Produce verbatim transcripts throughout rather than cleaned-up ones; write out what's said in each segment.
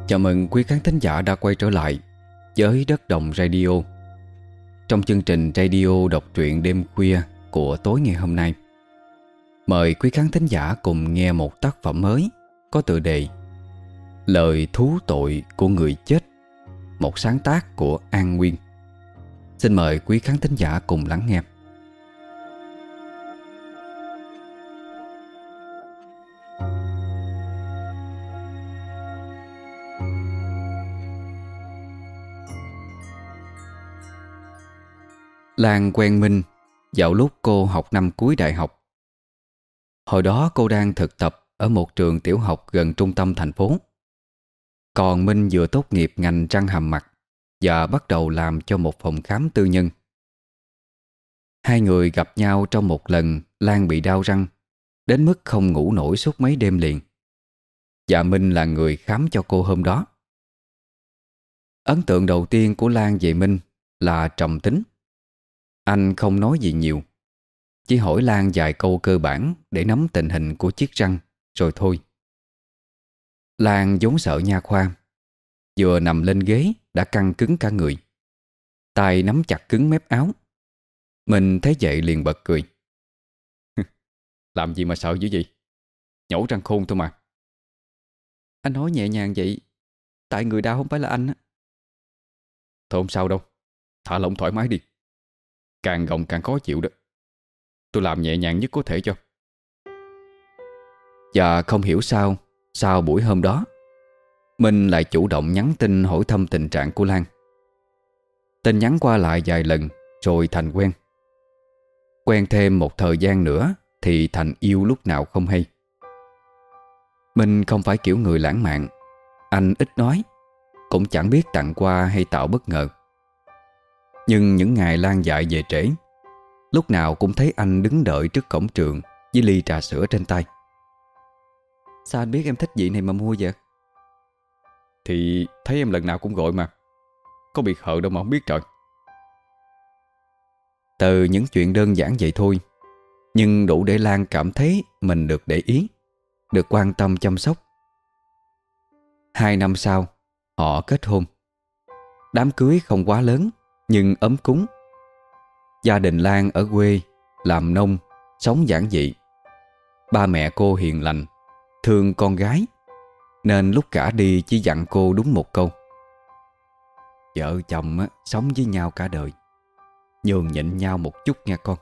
Chào mừng quý khán thính giả đã quay trở lại với Đất Đồng Radio. Trong chương trình radio đọc truyện đêm khuya của tối ngày hôm nay, mời quý khán thính giả cùng nghe một tác phẩm mới có tựa đề Lời thú tội của người chết, một sáng tác của An Nguyên. Xin mời quý khán thính giả cùng lắng nghe. Lan quen Minh vào lúc cô học năm cuối đại học. Hồi đó cô đang thực tập ở một trường tiểu học gần trung tâm thành phố. Còn Minh vừa tốt nghiệp ngành răng hàm mặt và bắt đầu làm cho một phòng khám tư nhân. Hai người gặp nhau trong một lần Lan bị đau răng đến mức không ngủ nổi suốt mấy đêm liền. Và Minh là người khám cho cô hôm đó. Ấn tượng đầu tiên của Lan về Minh là trầm tính. Anh không nói gì nhiều, chỉ hỏi Lan vài câu cơ bản để nắm tình hình của chiếc răng, rồi thôi. Lan vốn sợ nha khoa, vừa nằm lên ghế đã căng cứng cả người, tay nắm chặt cứng mép áo. Mình thấy vậy liền bật cười. Làm gì mà sợ dữ vậy? Nhổ răng khôn thôi mà. Anh nói nhẹ nhàng vậy, tại người đau không phải là anh á. Thôi không sao đâu, thả lỏng thoải mái đi. Càng gồng càng khó chịu đó. Tôi làm nhẹ nhàng nhất có thể cho. Và không hiểu sao, sau buổi hôm đó, Minh lại chủ động nhắn tin hỏi thăm tình trạng của Lan. Tin nhắn qua lại vài lần rồi thành quen. Quen thêm một thời gian nữa thì thành yêu lúc nào không hay. Minh không phải kiểu người lãng mạn. Anh ít nói, cũng chẳng biết tặng quà hay tạo bất ngờ. Nhưng những ngày Lan dạy về trễ, lúc nào cũng thấy anh đứng đợi trước cổng trường với ly trà sữa trên tay. Sao anh biết em thích vị này mà mua vậy? Thì thấy em lần nào cũng gọi mà. Có bị khờ đâu mà không biết trời. Từ những chuyện đơn giản vậy thôi, nhưng đủ để Lan cảm thấy mình được để ý, được quan tâm chăm sóc. Hai năm sau, họ kết hôn. Đám cưới không quá lớn, nhưng ấm cúng. Gia đình Lan ở quê, làm nông, sống giản dị. Ba mẹ cô hiền lành, thương con gái, nên lúc cả đi chỉ dặn cô đúng một câu: vợ chồng á, sống với nhau cả đời, nhường nhịn nhau một chút nha con.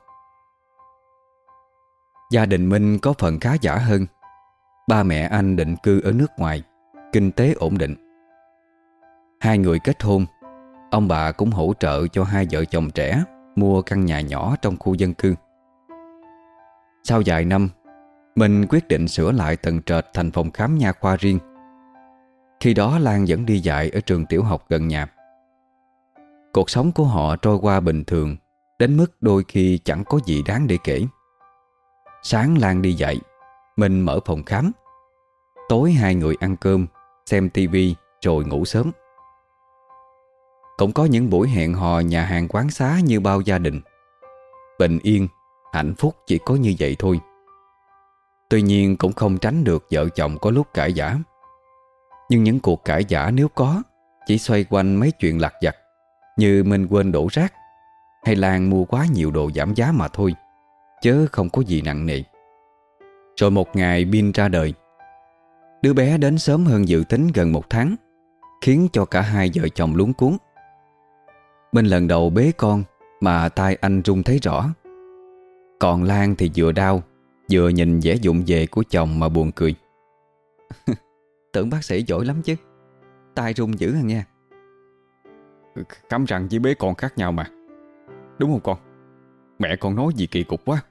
Gia đình Minh có phần khá giả hơn. Ba mẹ anh định cư ở nước ngoài, kinh tế ổn định. Hai người kết hôn, ông bà cũng hỗ trợ cho hai vợ chồng trẻ mua căn nhà nhỏ trong khu dân cư. Sau vài năm, Minh quyết định sửa lại tầng trệt thành phòng khám nha khoa riêng. Khi đó Lan vẫn đi dạy ở trường tiểu học gần nhà. Cuộc sống của họ trôi qua bình thường, đến mức đôi khi chẳng có gì đáng để kể. Sáng Lan đi dạy, Minh mở phòng khám. Tối hai người ăn cơm, xem tivi rồi ngủ sớm. Cũng có những buổi hẹn hò nhà hàng quán xá như bao gia đình. Bình yên, hạnh phúc chỉ có như vậy thôi. Tuy nhiên cũng không tránh được vợ chồng có lúc cãi vã. Nhưng những cuộc cãi vã nếu có, chỉ xoay quanh mấy chuyện lặt vặt, như Minh quên đổ rác hay Lan mua quá nhiều đồ giảm giá mà thôi, chớ không có gì nặng nề. Rồi một ngày Bin ra đời. Đứa bé đến sớm hơn dự tính gần một tháng, khiến cho cả hai vợ chồng luống cuống. Minh lần đầu bế con mà tay anh run thấy rõ. Còn Lan thì vừa đau, vừa nhìn vẻ vụng về của chồng mà buồn cười. Tưởng bác sĩ giỏi lắm chứ, tay run dữ à nghe. Khám răng với bế con khác nhau mà, đúng không con? Mẹ con nói gì kỳ cục quá.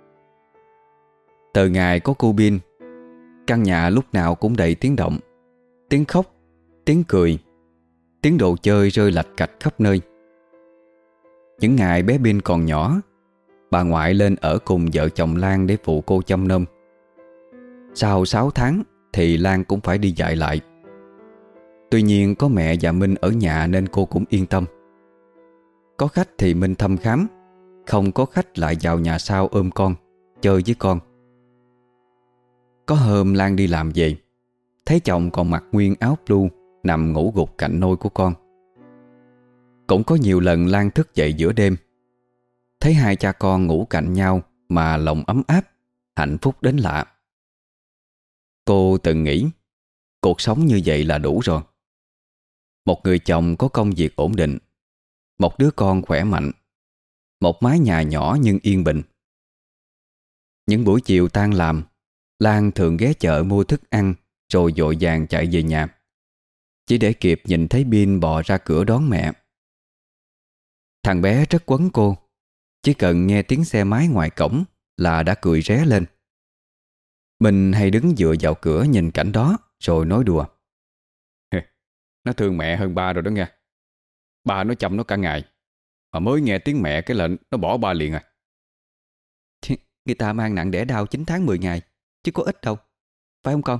Từ ngày có cô Bin, căn nhà lúc nào cũng đầy tiếng động. Tiếng khóc, tiếng cười, tiếng đồ chơi rơi lạch cạch khắp nơi. Những ngày bé Bin còn nhỏ, bà ngoại lên ở cùng vợ chồng Lan để phụ cô chăm nom. Sau sáu tháng thì Lan cũng phải đi dạy lại. Tuy nhiên có mẹ và Minh ở nhà nên cô cũng yên tâm. Có khách thì Minh thăm khám, không có khách lại vào nhà sau ôm con, chơi với con. Có hôm Lan đi làm về, thấy chồng còn mặc nguyên áo blue, nằm ngủ gục cạnh nôi của con. Cũng có nhiều lần Lan thức dậy giữa đêm, thấy hai cha con ngủ cạnh nhau mà lòng ấm áp, hạnh phúc đến lạ. Cô từng nghĩ cuộc sống như vậy là đủ rồi. Một người chồng có công việc ổn định, một đứa con khỏe mạnh, một mái nhà nhỏ nhưng yên bình. Những buổi chiều tan làm, Lan thường ghé chợ mua thức ăn rồi vội vàng chạy về nhà, chỉ để kịp nhìn thấy Bin bò ra cửa đón mẹ. Thằng bé rất quấn cô, chỉ cần nghe tiếng xe máy ngoài cổng là đã cười ré lên. Mình hay đứng dựa vào cửa nhìn cảnh đó rồi nói đùa: Nó thương mẹ hơn ba rồi đó nghe. Ba nó chăm nó cả ngày, mà mới nghe tiếng mẹ cái lệnh nó bỏ ba liền à. Người ta mang nặng đẻ đau chín tháng mười ngày, chứ có ít đâu, phải không con?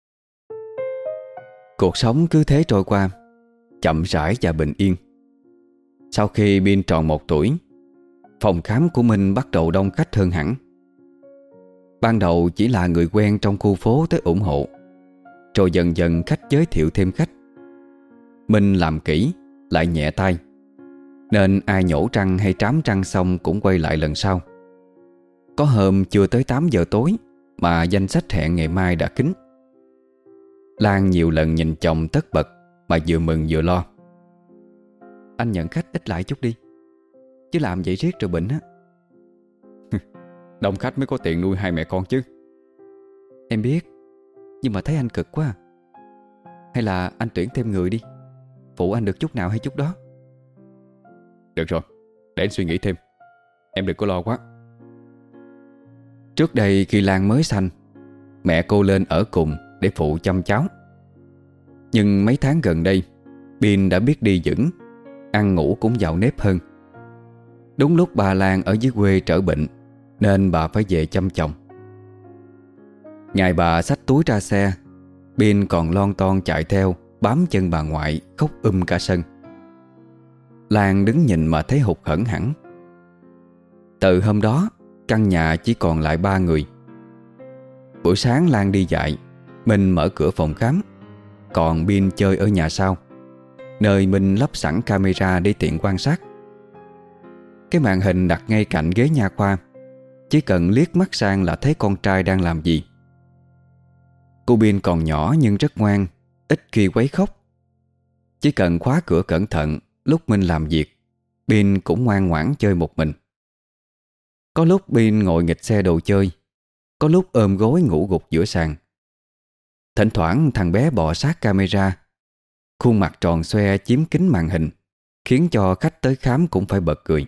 Cuộc sống cứ thế trôi qua, chậm rãi và bình yên. Sau khi Bin tròn một tuổi, phòng khám của mình bắt đầu đông khách hơn hẳn. Ban đầu chỉ là người quen trong khu phố tới ủng hộ, rồi dần dần khách giới thiệu thêm khách. Mình làm kỹ, lại nhẹ tay, nên ai nhổ răng hay trám răng xong cũng quay lại lần sau. Có hôm chưa tới tám giờ tối mà danh sách hẹn ngày mai đã kín. Lan nhiều lần nhìn chồng tất bật mà vừa mừng vừa lo: Anh nhận khách ít lại chút đi, chứ làm vậy riết rồi bệnh á. Đông khách mới có tiền nuôi hai mẹ con chứ. Em biết, nhưng mà thấy anh cực quá à. Hay là anh tuyển thêm người đi, phụ anh được chút nào hay chút đó. Được rồi, để anh suy nghĩ thêm. Em đừng có lo quá. Trước đây khi Lan mới sanh, mẹ cô lên ở cùng để phụ chăm cháu. Nhưng mấy tháng gần đây, Bin đã biết đi vững, ăn ngủ cũng vào nếp hơn. Đúng lúc bà Lan ở dưới quê trở bệnh, nên bà phải về chăm chồng. Ngày bà xách túi ra xe, Bin còn lon ton chạy theo, bám chân bà ngoại, khóc um cả sân. Lan đứng nhìn mà thấy hụt hẫng hẳn. Từ hôm đó, căn nhà chỉ còn lại ba người. Buổi sáng Lan đi dạy, Minh mở cửa phòng khám, còn Bin chơi ở nhà sau, nơi Minh lắp sẵn camera để tiện quan sát. Cái màn hình đặt ngay cạnh ghế nha khoa, chỉ cần liếc mắt sang là thấy con trai đang làm gì. Cô Bin còn nhỏ nhưng rất ngoan, ít khi quấy khóc. Chỉ cần khóa cửa cẩn thận lúc Minh làm việc, Bin cũng ngoan ngoãn chơi một mình. Có lúc Bin ngồi nghịch xe đồ chơi, có lúc ôm gối ngủ gục giữa sàn. Thỉnh thoảng thằng bé bò sát camera, khuôn mặt tròn xoe chiếm kín màn hình, khiến cho khách tới khám cũng phải bật cười.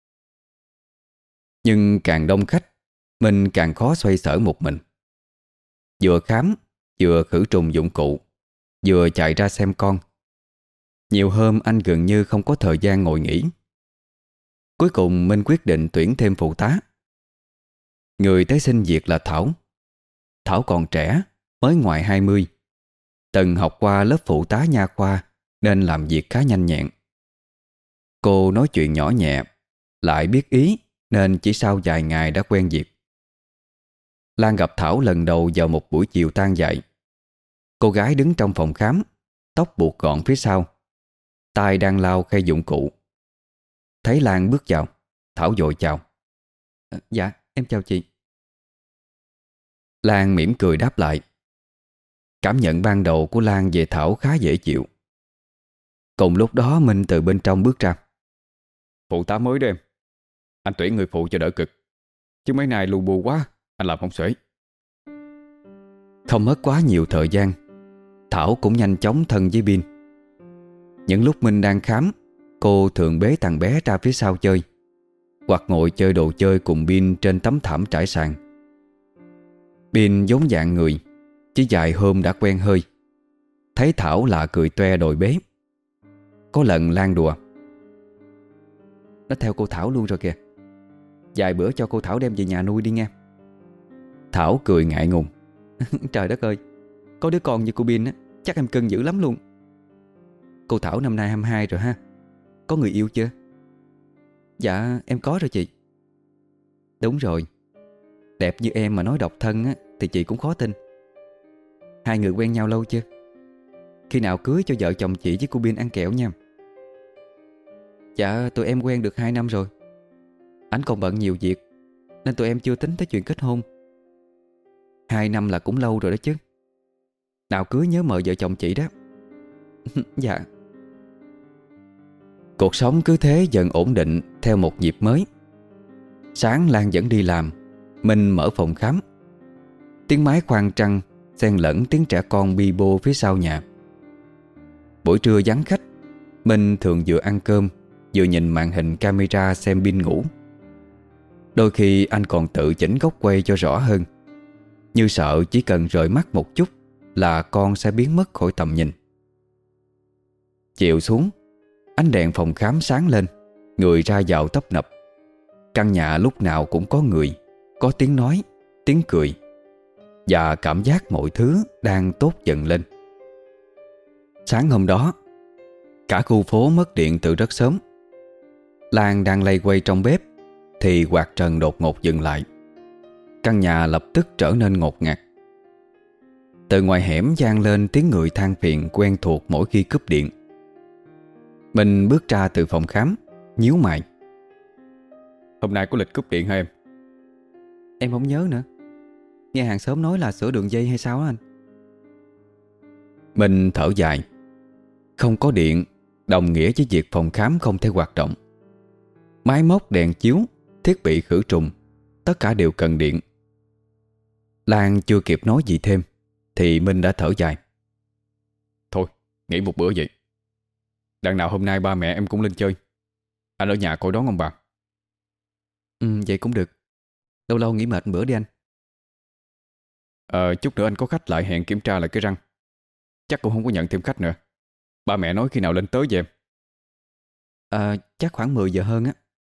Nhưng càng đông khách, mình càng khó xoay sở một mình. Vừa khám, vừa khử trùng dụng cụ, vừa chạy ra xem con. Nhiều hôm anh gần như không có thời gian ngồi nghỉ. Cuối cùng Minh quyết định tuyển thêm phụ tá. Người tới xin việc là Thảo. Thảo còn trẻ, mới ngoài hai mươi, từng học qua lớp phụ tá nha khoa nên làm việc khá nhanh nhẹn. Cô nói chuyện nhỏ nhẹ, lại biết ý nên chỉ sau vài ngày đã quen việc. Lan gặp Thảo lần đầu vào một buổi chiều tan dạy. Cô gái đứng trong phòng khám, tóc buộc gọn phía sau, tay đang lau khay dụng cụ. Thấy Lan bước vào, Thảo vội chào: à, Dạ, em chào chị. Lan mỉm cười đáp lại. Cảm nhận ban đầu của Lan về Thảo khá dễ chịu. Cùng lúc đó Minh từ bên trong bước ra: Phụ tá mới đó em. Anh tuyển người phụ cho đỡ cực, chứ mấy nay lu bu quá, anh làm không xuể. Không mất quá nhiều thời gian, Thảo cũng nhanh chóng thân với Bin. Những lúc Minh đang khám, cô thường bế thằng bé ra phía sau chơi, hoặc ngồi chơi đồ chơi cùng Bin trên tấm thảm trải sàn. Bin giống dạng người, chỉ vài hôm đã quen hơi. Thấy Thảo là cười toe đòi bế. Có lần Lan đùa: Nó theo cô Thảo luôn rồi kìa, vài bữa cho cô Thảo đem về nhà nuôi đi nghe. Thảo cười ngại ngùng: Trời đất ơi, có đứa con như cô Bin á, chắc em cưng dữ lắm luôn. Cô Thảo năm nay hai mươi hai rồi ha, có người yêu chưa? Dạ em có rồi chị. Đúng rồi, đẹp như em mà nói độc thân á, thì chị cũng khó tin. Hai người quen nhau lâu chưa? Khi nào cưới cho vợ chồng chị với cô Bin ăn kẹo nha. Dạ tụi em quen được hai năm rồi. Anh còn bận nhiều việc nên tụi em chưa tính tới chuyện kết hôn. Hai năm là cũng lâu rồi đó chứ. Nào cưới nhớ mời vợ chồng chị đó. Dạ. Cuộc sống cứ thế dần ổn định theo một nhịp mới. Sáng Lan vẫn đi làm, Minh mở phòng khám. Tiếng máy khoan trăng xen lẫn tiếng trẻ con bi bô phía sau nhà. Buổi trưa vắng khách, Minh thường vừa ăn cơm vừa nhìn màn hình camera xem Bin ngủ. Đôi khi anh còn tự chỉnh góc quay cho rõ hơn, như sợ chỉ cần rời mắt một chút là con sẽ biến mất khỏi tầm nhìn. Chiều xuống, ánh đèn phòng khám sáng lên, người ra vào tấp nập. Căn nhà lúc nào cũng có người, có tiếng nói, tiếng cười, và cảm giác mọi thứ đang tốt dần lên. Sáng hôm đó, cả khu phố mất điện từ rất sớm. Lan đang lay quay trong bếp thì quạt trần đột ngột dừng lại. Căn nhà lập tức trở nên ngột ngạt. Từ ngoài hẻm vang lên tiếng người than phiền quen thuộc mỗi khi cúp điện. Mình bước ra từ phòng khám, nhíu mày. Hôm nay có lịch cúp điện hả em? Em không nhớ nữa. Nghe hàng xóm nói là sửa đường dây hay sao á anh? Mình thở dài. Không có điện đồng nghĩa với việc phòng khám không thể hoạt động. Máy móc, đèn chiếu, thiết bị khử trùng, tất cả đều cần điện. Lan chưa kịp nói gì thêm thì Minh đã thở dài. Thôi, nghỉ một bữa vậy. Đằng nào hôm nay ba mẹ em cũng lên chơi. Anh ở nhà coi đón ông bà. Ừ, vậy cũng được. Lâu lâu nghỉ mệt một bữa đi anh. Ờ, chút nữa anh có khách lại hẹn kiểm tra lại cái răng. Chắc cũng không có nhận thêm khách nữa. Ba mẹ nói khi nào lên tới vậy em? À, chắc khoảng mười giờ hơn á.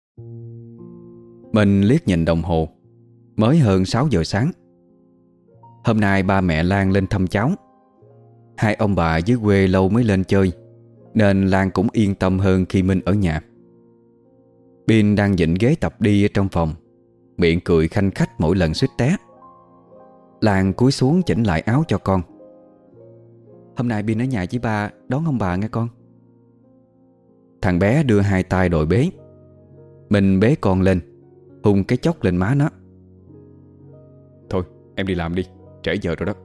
Mình liếc nhìn đồng hồ, mới hơn sáu giờ sáng. Hôm nay ba mẹ Lan lên thăm cháu. Hai ông bà dưới quê lâu mới lên chơi, nên Lan cũng yên tâm hơn khi Minh ở nhà. Bin đang dịnh ghế tập đi ở trong phòng, miệng cười khanh khách mỗi lần suýt té. Lan cúi xuống chỉnh lại áo cho con. Hôm nay Bin ở nhà với ba đón ông bà nghe con. Thằng bé đưa hai tay đòi bế. Mình bế con lên, hung cái chốc lên má nó. Thôi em đi làm đi, trễ giờ rồi đó.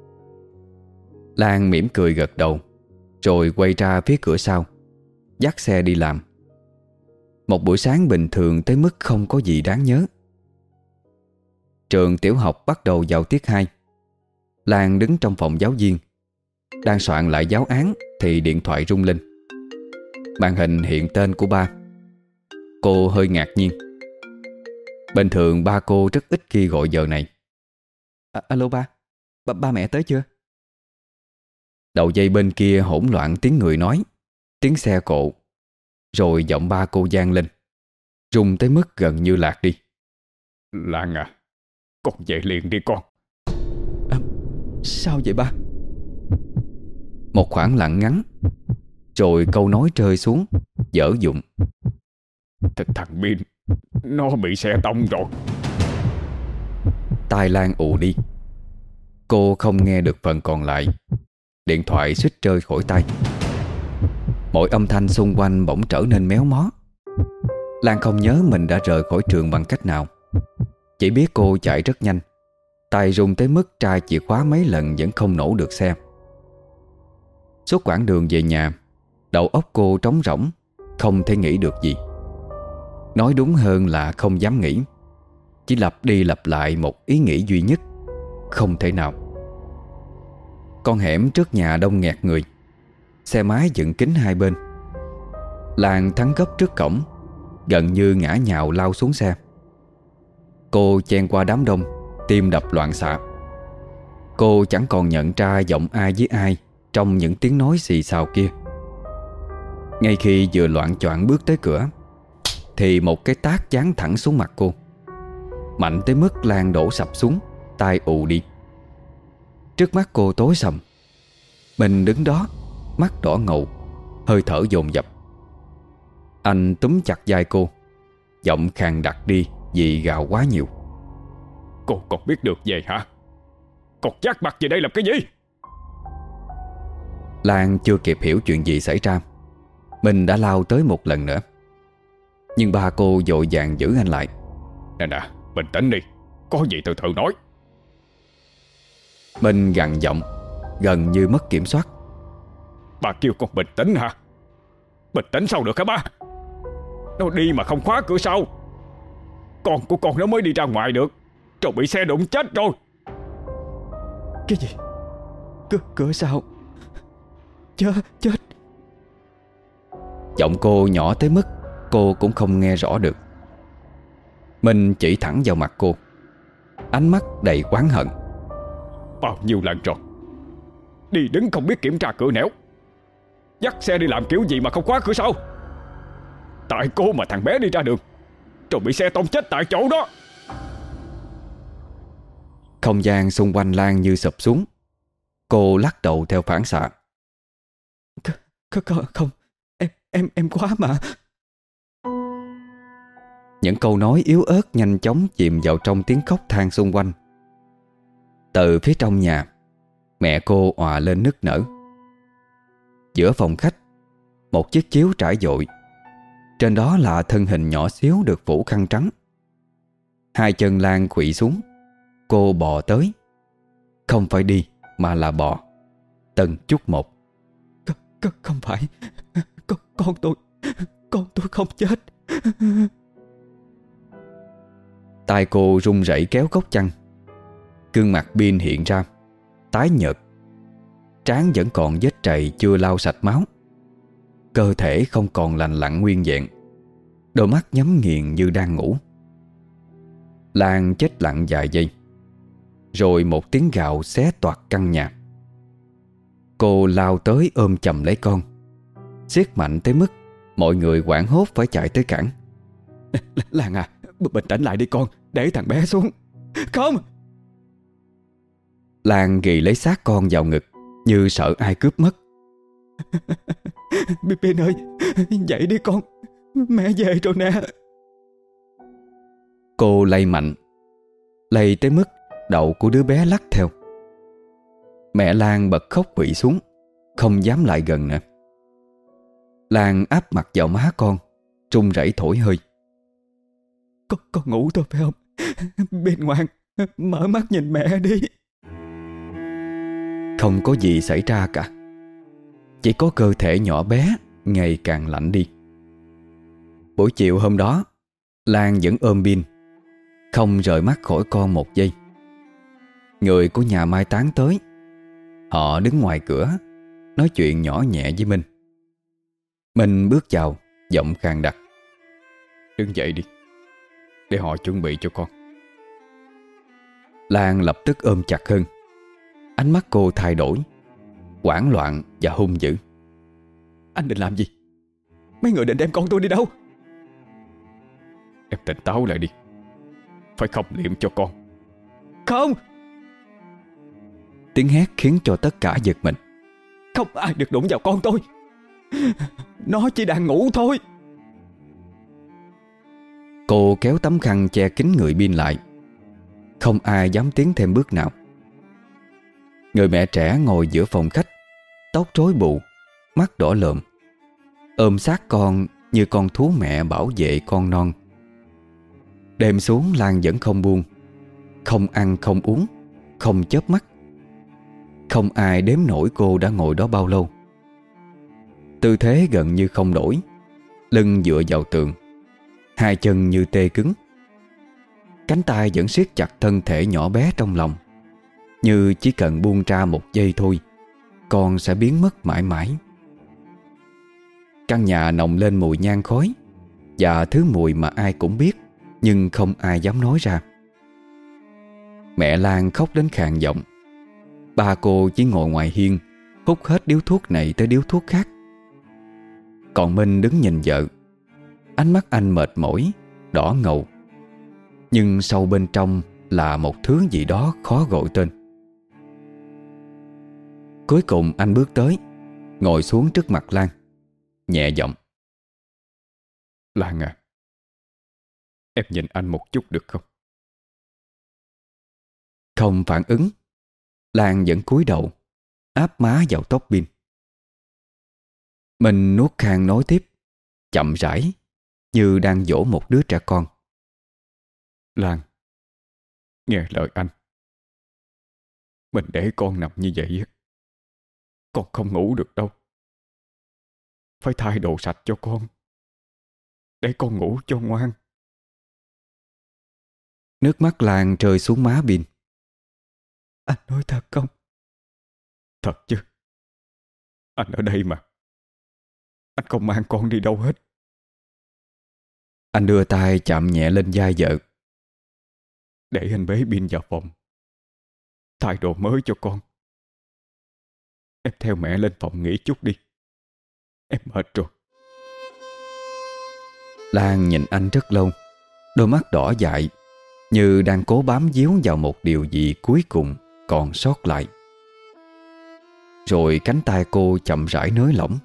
Lan mỉm cười gật đầu, rồi quay ra phía cửa sau, dắt xe đi làm. Một buổi sáng bình thường tới mức không có gì đáng nhớ. Trường tiểu học bắt đầu vào tiết hai. Lan đứng trong phòng giáo viên, đang soạn lại giáo án thì điện thoại rung lên. Màn hình hiện tên của ba. Cô hơi ngạc nhiên. Bình thường ba cô rất ít khi gọi giờ này. À, alo ba, ba, ba mẹ tới chưa? Đầu dây bên kia hỗn loạn tiếng người nói, tiếng xe cộ, rồi giọng ba cô vang lên, rung tới mức gần như lạc đi. Lan à, con về liền đi con. À, sao vậy ba? Một khoảng lặng ngắn, rồi câu nói rơi xuống, dở dụng. Th Thằng Bin, nó bị xe tông rồi. Tai Lan ù đi. Cô không nghe được phần còn lại. Điện thoại suýt rơi khỏi tay. Mọi âm thanh xung quanh bỗng trở nên méo mó. Lan không nhớ mình đã rời khỏi trường bằng cách nào. Chỉ biết cô chạy rất nhanh, tay run tới mức tra chìa khóa mấy lần vẫn không nổ được xe. Suốt quãng đường về nhà, đầu óc cô trống rỗng, không thể nghĩ được gì. Nói đúng hơn là không dám nghĩ. Chỉ lặp đi lặp lại một ý nghĩ duy nhất: không thể nào. Con hẻm trước nhà đông nghẹt người, xe máy dựng kín hai bên. Lan thắng gấp trước cổng, gần như ngã nhào lao xuống xe. Cô chen qua đám đông, tim đập loạn xạ. Cô chẳng còn nhận ra giọng ai với ai trong những tiếng nói xì xào kia. Ngay khi vừa loạng choạng bước tới cửa thì một cái tát giáng thẳng xuống mặt cô, mạnh tới mức Lan đổ sập xuống, tai ù đi. Trước mắt cô tối sầm. Mình đứng đó, mắt đỏ ngầu, hơi thở dồn dập. Anh túm chặt vai cô, giọng khàn đặc đi vì gào quá nhiều. Cô còn biết được về hả? Còn chát mặt về đây làm cái gì? Lan chưa kịp hiểu chuyện gì xảy ra, mình đã lao tới một lần nữa. Nhưng ba cô vội vàng giữ anh lại. Nè nè, bình tĩnh đi, có gì từ từ nói. Mình gằn giọng, gần như mất kiểm soát. Bà kêu con bình tĩnh hả? Bình tĩnh sao được hả ba? Nó đi mà không khóa cửa sau. Con của con nó mới đi ra ngoài được, rồi bị xe đụng chết rồi. Cái gì? Cửa, cửa sau? Chết, chết. Giọng cô nhỏ tới mức cô cũng không nghe rõ được. Mình chỉ thẳng vào mặt cô, ánh mắt đầy oán hận. Bao nhiêu lần rồi, đi đứng không biết kiểm tra cửa nẻo, dắt xe đi làm kiểu gì mà không khóa cửa sau. Tại cô mà thằng bé đi ra đường, rồi bị xe tông chết tại chỗ đó. Không gian xung quanh Lan như sụp xuống. Cô lắc đầu theo phản xạ. Không, không, không. Em, em, em quá mà. Những câu nói yếu ớt nhanh chóng chìm vào trong tiếng khóc than xung quanh. Từ phía trong nhà, mẹ cô òa lên nức nở. Giữa phòng khách, một chiếc chiếu trải dội. Trên đó là thân hình nhỏ xíu được phủ khăn trắng. Hai chân Lan khuỵu xuống. Cô bò tới. Không phải đi mà là bò, từng chút một. C- không phải. Con, con tôi Con tôi không chết. Tai cô run rẩy kéo góc chăn. Gương mặt Bin hiện ra, tái nhợt. Trán vẫn còn vết trầy chưa lau sạch máu. Cơ thể không còn lành lặn nguyên vẹn. Đôi mắt nhắm nghiền như đang ngủ. Lan chết lặng vài giây, rồi một tiếng gào xé toạc căn nhà. Cô lao tới ôm chầm lấy con, siết mạnh tới mức mọi người hoảng hốt phải chạy tới cản. Lan à, bình tĩnh lại đi con, để thằng bé xuống. Không. Lan ghì lấy xác con vào ngực, như sợ ai cướp mất. Bin ơi, dậy đi con, mẹ về rồi nè. Cô lay mạnh, lay tới mức đầu của đứa bé lắc theo. Mẹ Lan bật khóc quỵ xuống, không dám lại gần nữa. Lan áp mặt vào má con, run rẩy thổi hơi. Con, con ngủ thôi phải không? Bin ngoan, mở mắt nhìn mẹ đi. Không có gì xảy ra cả. Chỉ có cơ thể nhỏ bé ngày càng lạnh đi. Buổi chiều hôm đó, Lan vẫn ôm Bin, không rời mắt khỏi con một giây. Người của nhà mai táng tới. Họ đứng ngoài cửa, nói chuyện nhỏ nhẹ với Minh. Minh bước vào, giọng khàn đặc. Đứng dậy đi, để họ chuẩn bị cho con. Lan lập tức ôm chặt hơn. Ánh mắt cô thay đổi, hoảng loạn và hung dữ. Anh định làm gì? Mấy người định đem con tôi đi đâu? Em tỉnh táo lại đi, phải khâm liệm cho con. Không. Tiếng hét khiến cho tất cả giật mình. Không ai được đụng vào con tôi. Nó chỉ đang ngủ thôi. Cô kéo tấm khăn che kín người Bin lại. Không ai dám tiến thêm bước nào. Người mẹ trẻ ngồi giữa phòng khách, tóc rối bù, mắt đỏ lợm, ôm sát con như con thú mẹ bảo vệ con non. Đêm xuống Lan vẫn không buông. Không ăn không uống, không chớp mắt. Không ai đếm nổi cô đã ngồi đó bao lâu. Tư thế gần như không đổi, lưng dựa vào tường, hai chân như tê cứng. Cánh tay vẫn siết chặt thân thể nhỏ bé trong lòng, như chỉ cần buông ra một giây thôi, con sẽ biến mất mãi mãi. Căn nhà nồng lên mùi nhang khói, và thứ mùi mà ai cũng biết, nhưng không ai dám nói ra. Mẹ Lan khóc đến khàn giọng. Ba cô chỉ ngồi ngoài hiên, hút hết điếu thuốc này tới điếu thuốc khác. Còn Minh đứng nhìn vợ. Ánh mắt anh mệt mỏi, đỏ ngầu, nhưng sâu bên trong là một thứ gì đó khó gọi tên. Cuối cùng anh bước tới, ngồi xuống trước mặt Lan, nhẹ giọng. Lan à, em nhìn anh một chút được không? Không phản ứng. Lan vẫn cúi đầu, áp má vào tóc Bin. Mình nuốt khan nói tiếp, chậm rãi, như đang dỗ một đứa trẻ con. Lan, nghe lời anh. Mình để con nằm như vậy á, con không ngủ được đâu. Phải thay đồ sạch cho con, để con ngủ cho ngoan. Nước mắt Lan rơi xuống má Bin. Anh nói thật không? Thật chứ. Anh ở đây mà. Anh không mang con đi đâu hết. Anh đưa tay chạm nhẹ lên vai vợ. Để anh bế Bin vào phòng, thay đồ mới cho con. Em theo mẹ lên phòng nghỉ chút đi. Em mệt rồi. Lan nhìn anh rất lâu, đôi mắt đỏ dại, như đang cố bám víu vào một điều gì cuối cùng còn sót lại. Rồi cánh tay cô chậm rãi nới lỏng.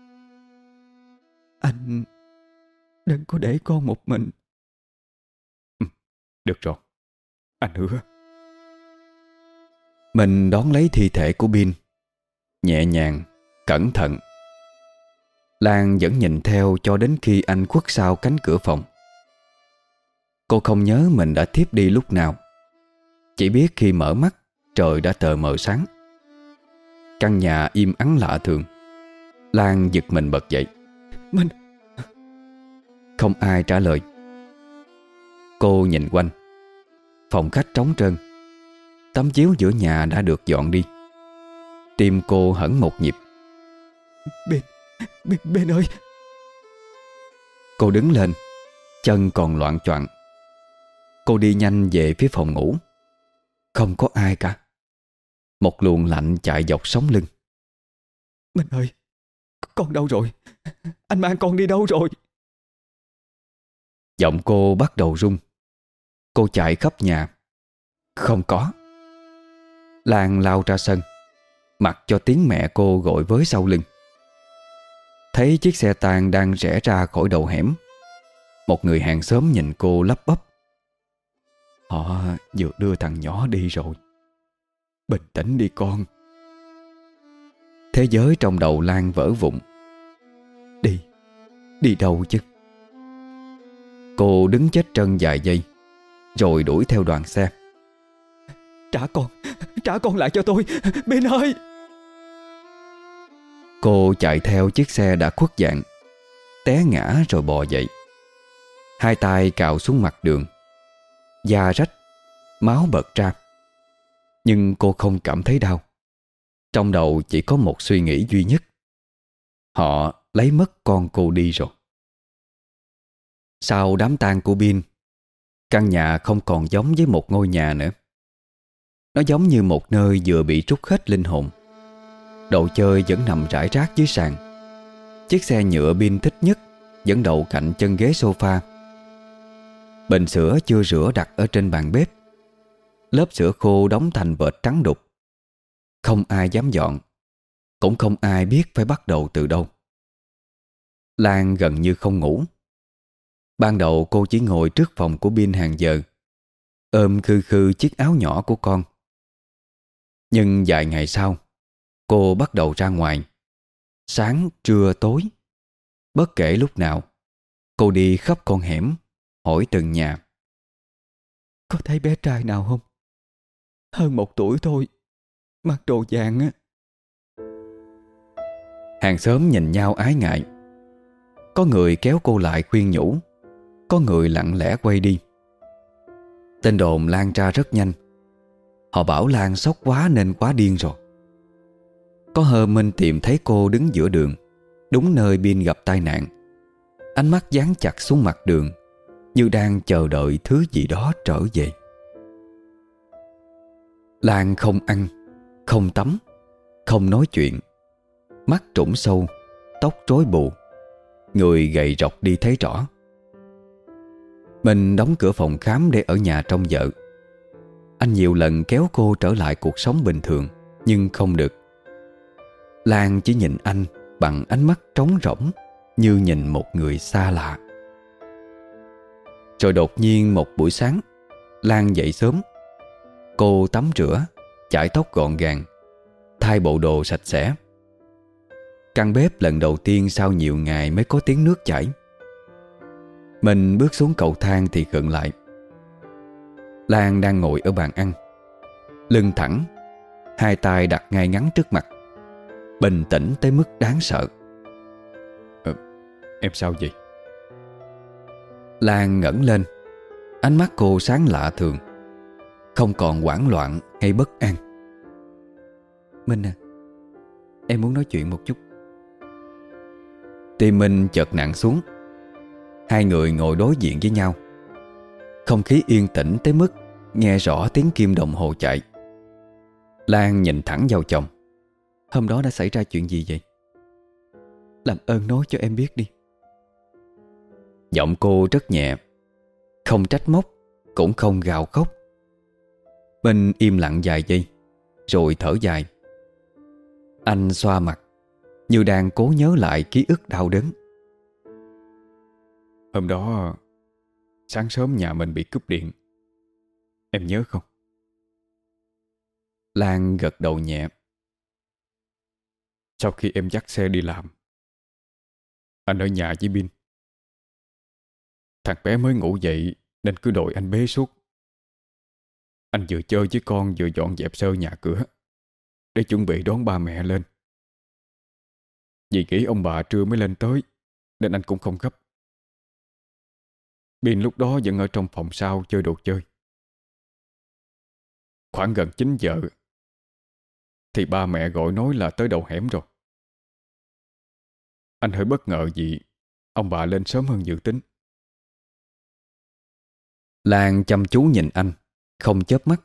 Anh đừng có để con một mình. Ừ, được rồi, anh hứa. Mình đón lấy thi thể của Bin, nhẹ nhàng, cẩn thận. Lan vẫn nhìn theo cho đến khi anh khuất sau cánh cửa phòng. Cô không nhớ mình đã thiếp đi lúc nào, chỉ biết khi mở mắt trời đã tờ mờ sáng. Căn nhà im ắng lạ thường. Lan giật mình bật dậy. Mình... Không ai trả lời. Cô nhìn quanh. Phòng khách trống trơn. Tấm chiếu giữa nhà đã được dọn đi. Tim cô hẫng một nhịp. Bên... Bên, bên ơi! Cô đứng lên, chân còn loạng choạng. Cô đi nhanh về phía phòng ngủ. Không có ai cả. Một luồng lạnh chạy dọc sống lưng. Mình ơi! Con đâu rồi? Anh mang con đi đâu rồi? Giọng cô bắt đầu run. Cô chạy khắp nhà. Không có. Lan lao ra sân, mặc cho tiếng mẹ cô gọi với sau lưng. Thấy chiếc xe tang đang rẽ ra khỏi đầu hẻm. Một người hàng xóm nhìn cô lắp bắp. Họ vừa đưa thằng nhỏ đi rồi. Bình tĩnh đi con. Thế giới trong đầu Lan vỡ vụn. Đi, đi đâu chứ? Cô đứng chết trân vài giây, rồi đuổi theo đoàn xe. Trả con, trả con lại cho tôi, Bin ơi! Cô chạy theo chiếc xe đã khuất dạng, té ngã rồi bò dậy. Hai tay cào xuống mặt đường. Da rách, máu bật ra. Nhưng cô không cảm thấy đau. Trong đầu chỉ có một suy nghĩ duy nhất. Họ lấy mất con cô đi rồi. Sau đám tang của Bin, căn nhà không còn giống với một ngôi nhà nữa. Nó giống như một nơi vừa bị trút hết linh hồn. Đồ chơi vẫn nằm rải rác dưới sàn. Chiếc xe nhựa Bin thích nhất vẫn đậu cạnh chân ghế sofa. Bình sữa chưa rửa đặt ở trên bàn bếp. Lớp sữa khô đóng thành vệt trắng đục. Không ai dám dọn, cũng không ai biết phải bắt đầu từ đâu. Lan gần như không ngủ. Ban đầu cô chỉ ngồi trước phòng của Bin hàng giờ, ôm khư khư chiếc áo nhỏ của con. Nhưng vài ngày sau, cô bắt đầu ra ngoài. Sáng, trưa, tối, bất kể lúc nào, cô đi khắp con hẻm, hỏi từng nhà. Có thấy bé trai nào không? Hơn một tuổi thôi, mặc đồ vàng á. Hàng xóm nhìn nhau ái ngại. Có người kéo cô lại khuyên nhủ, có người lặng lẽ quay đi. Tin đồn lan ra rất nhanh. Họ bảo Lan sốc quá nên quá điên rồi. Có hôm Minh tìm thấy cô đứng giữa đường, đúng nơi Bin gặp tai nạn. Ánh mắt dán chặt xuống mặt đường, như đang chờ đợi thứ gì đó trở về. Lan không ăn, không tắm, không nói chuyện. Mắt trũng sâu, tóc rối bù, người gầy rộc đi thấy rõ. Mình đóng cửa phòng khám để ở nhà trông vợ. Anh nhiều lần kéo cô trở lại cuộc sống bình thường, nhưng không được. Lan chỉ nhìn anh bằng ánh mắt trống rỗng, như nhìn một người xa lạ. Rồi đột nhiên một buổi sáng, Lan dậy sớm. Cô tắm rửa, chải tóc gọn gàng, thay bộ đồ sạch sẽ. Căn bếp lần đầu tiên sau nhiều ngày mới có tiếng nước chảy. Mình bước xuống cầu thang thì khựng lại. Lan đang ngồi ở bàn ăn, lưng thẳng, hai tay đặt ngay ngắn trước mặt, bình tĩnh tới mức đáng sợ. ờ, Em sao vậy? Lan ngẩng lên. Ánh mắt cô sáng lạ thường, không còn hoảng loạn hay bất an. Minh à, em muốn nói chuyện một chút. Tim Minh chợt nặng xuống. Hai người ngồi đối diện với nhau. Không khí yên tĩnh tới mức nghe rõ tiếng kim đồng hồ chạy. Lan nhìn thẳng vào chồng. Hôm đó đã xảy ra chuyện gì vậy? Làm ơn nói cho em biết đi. Giọng cô rất nhẹ, không trách móc, cũng không gào khóc. Minh im lặng vài giây, rồi thở dài. Anh xoa mặt, như đang cố nhớ lại ký ức đau đớn. Hôm đó sáng sớm nhà mình bị cúp điện, em nhớ không? Lan gật đầu nhẹ. Sau khi em dắt xe đi làm, anh ở nhà với Bin. Thằng bé mới ngủ dậy nên cứ đòi anh bế suốt. Anh vừa chơi với con vừa dọn dẹp sơ nhà cửa để chuẩn bị đón ba mẹ lên. Vì nghĩ ông bà trưa mới lên tới nên anh cũng không gấp. Bin lúc đó vẫn ở trong phòng sau chơi đồ chơi. Khoảng gần chín giờ thì ba mẹ gọi nói là tới đầu hẻm rồi. Anh hơi bất ngờ vì ông bà lên sớm hơn dự tính. Lan chăm chú nhìn anh, không chớp mắt.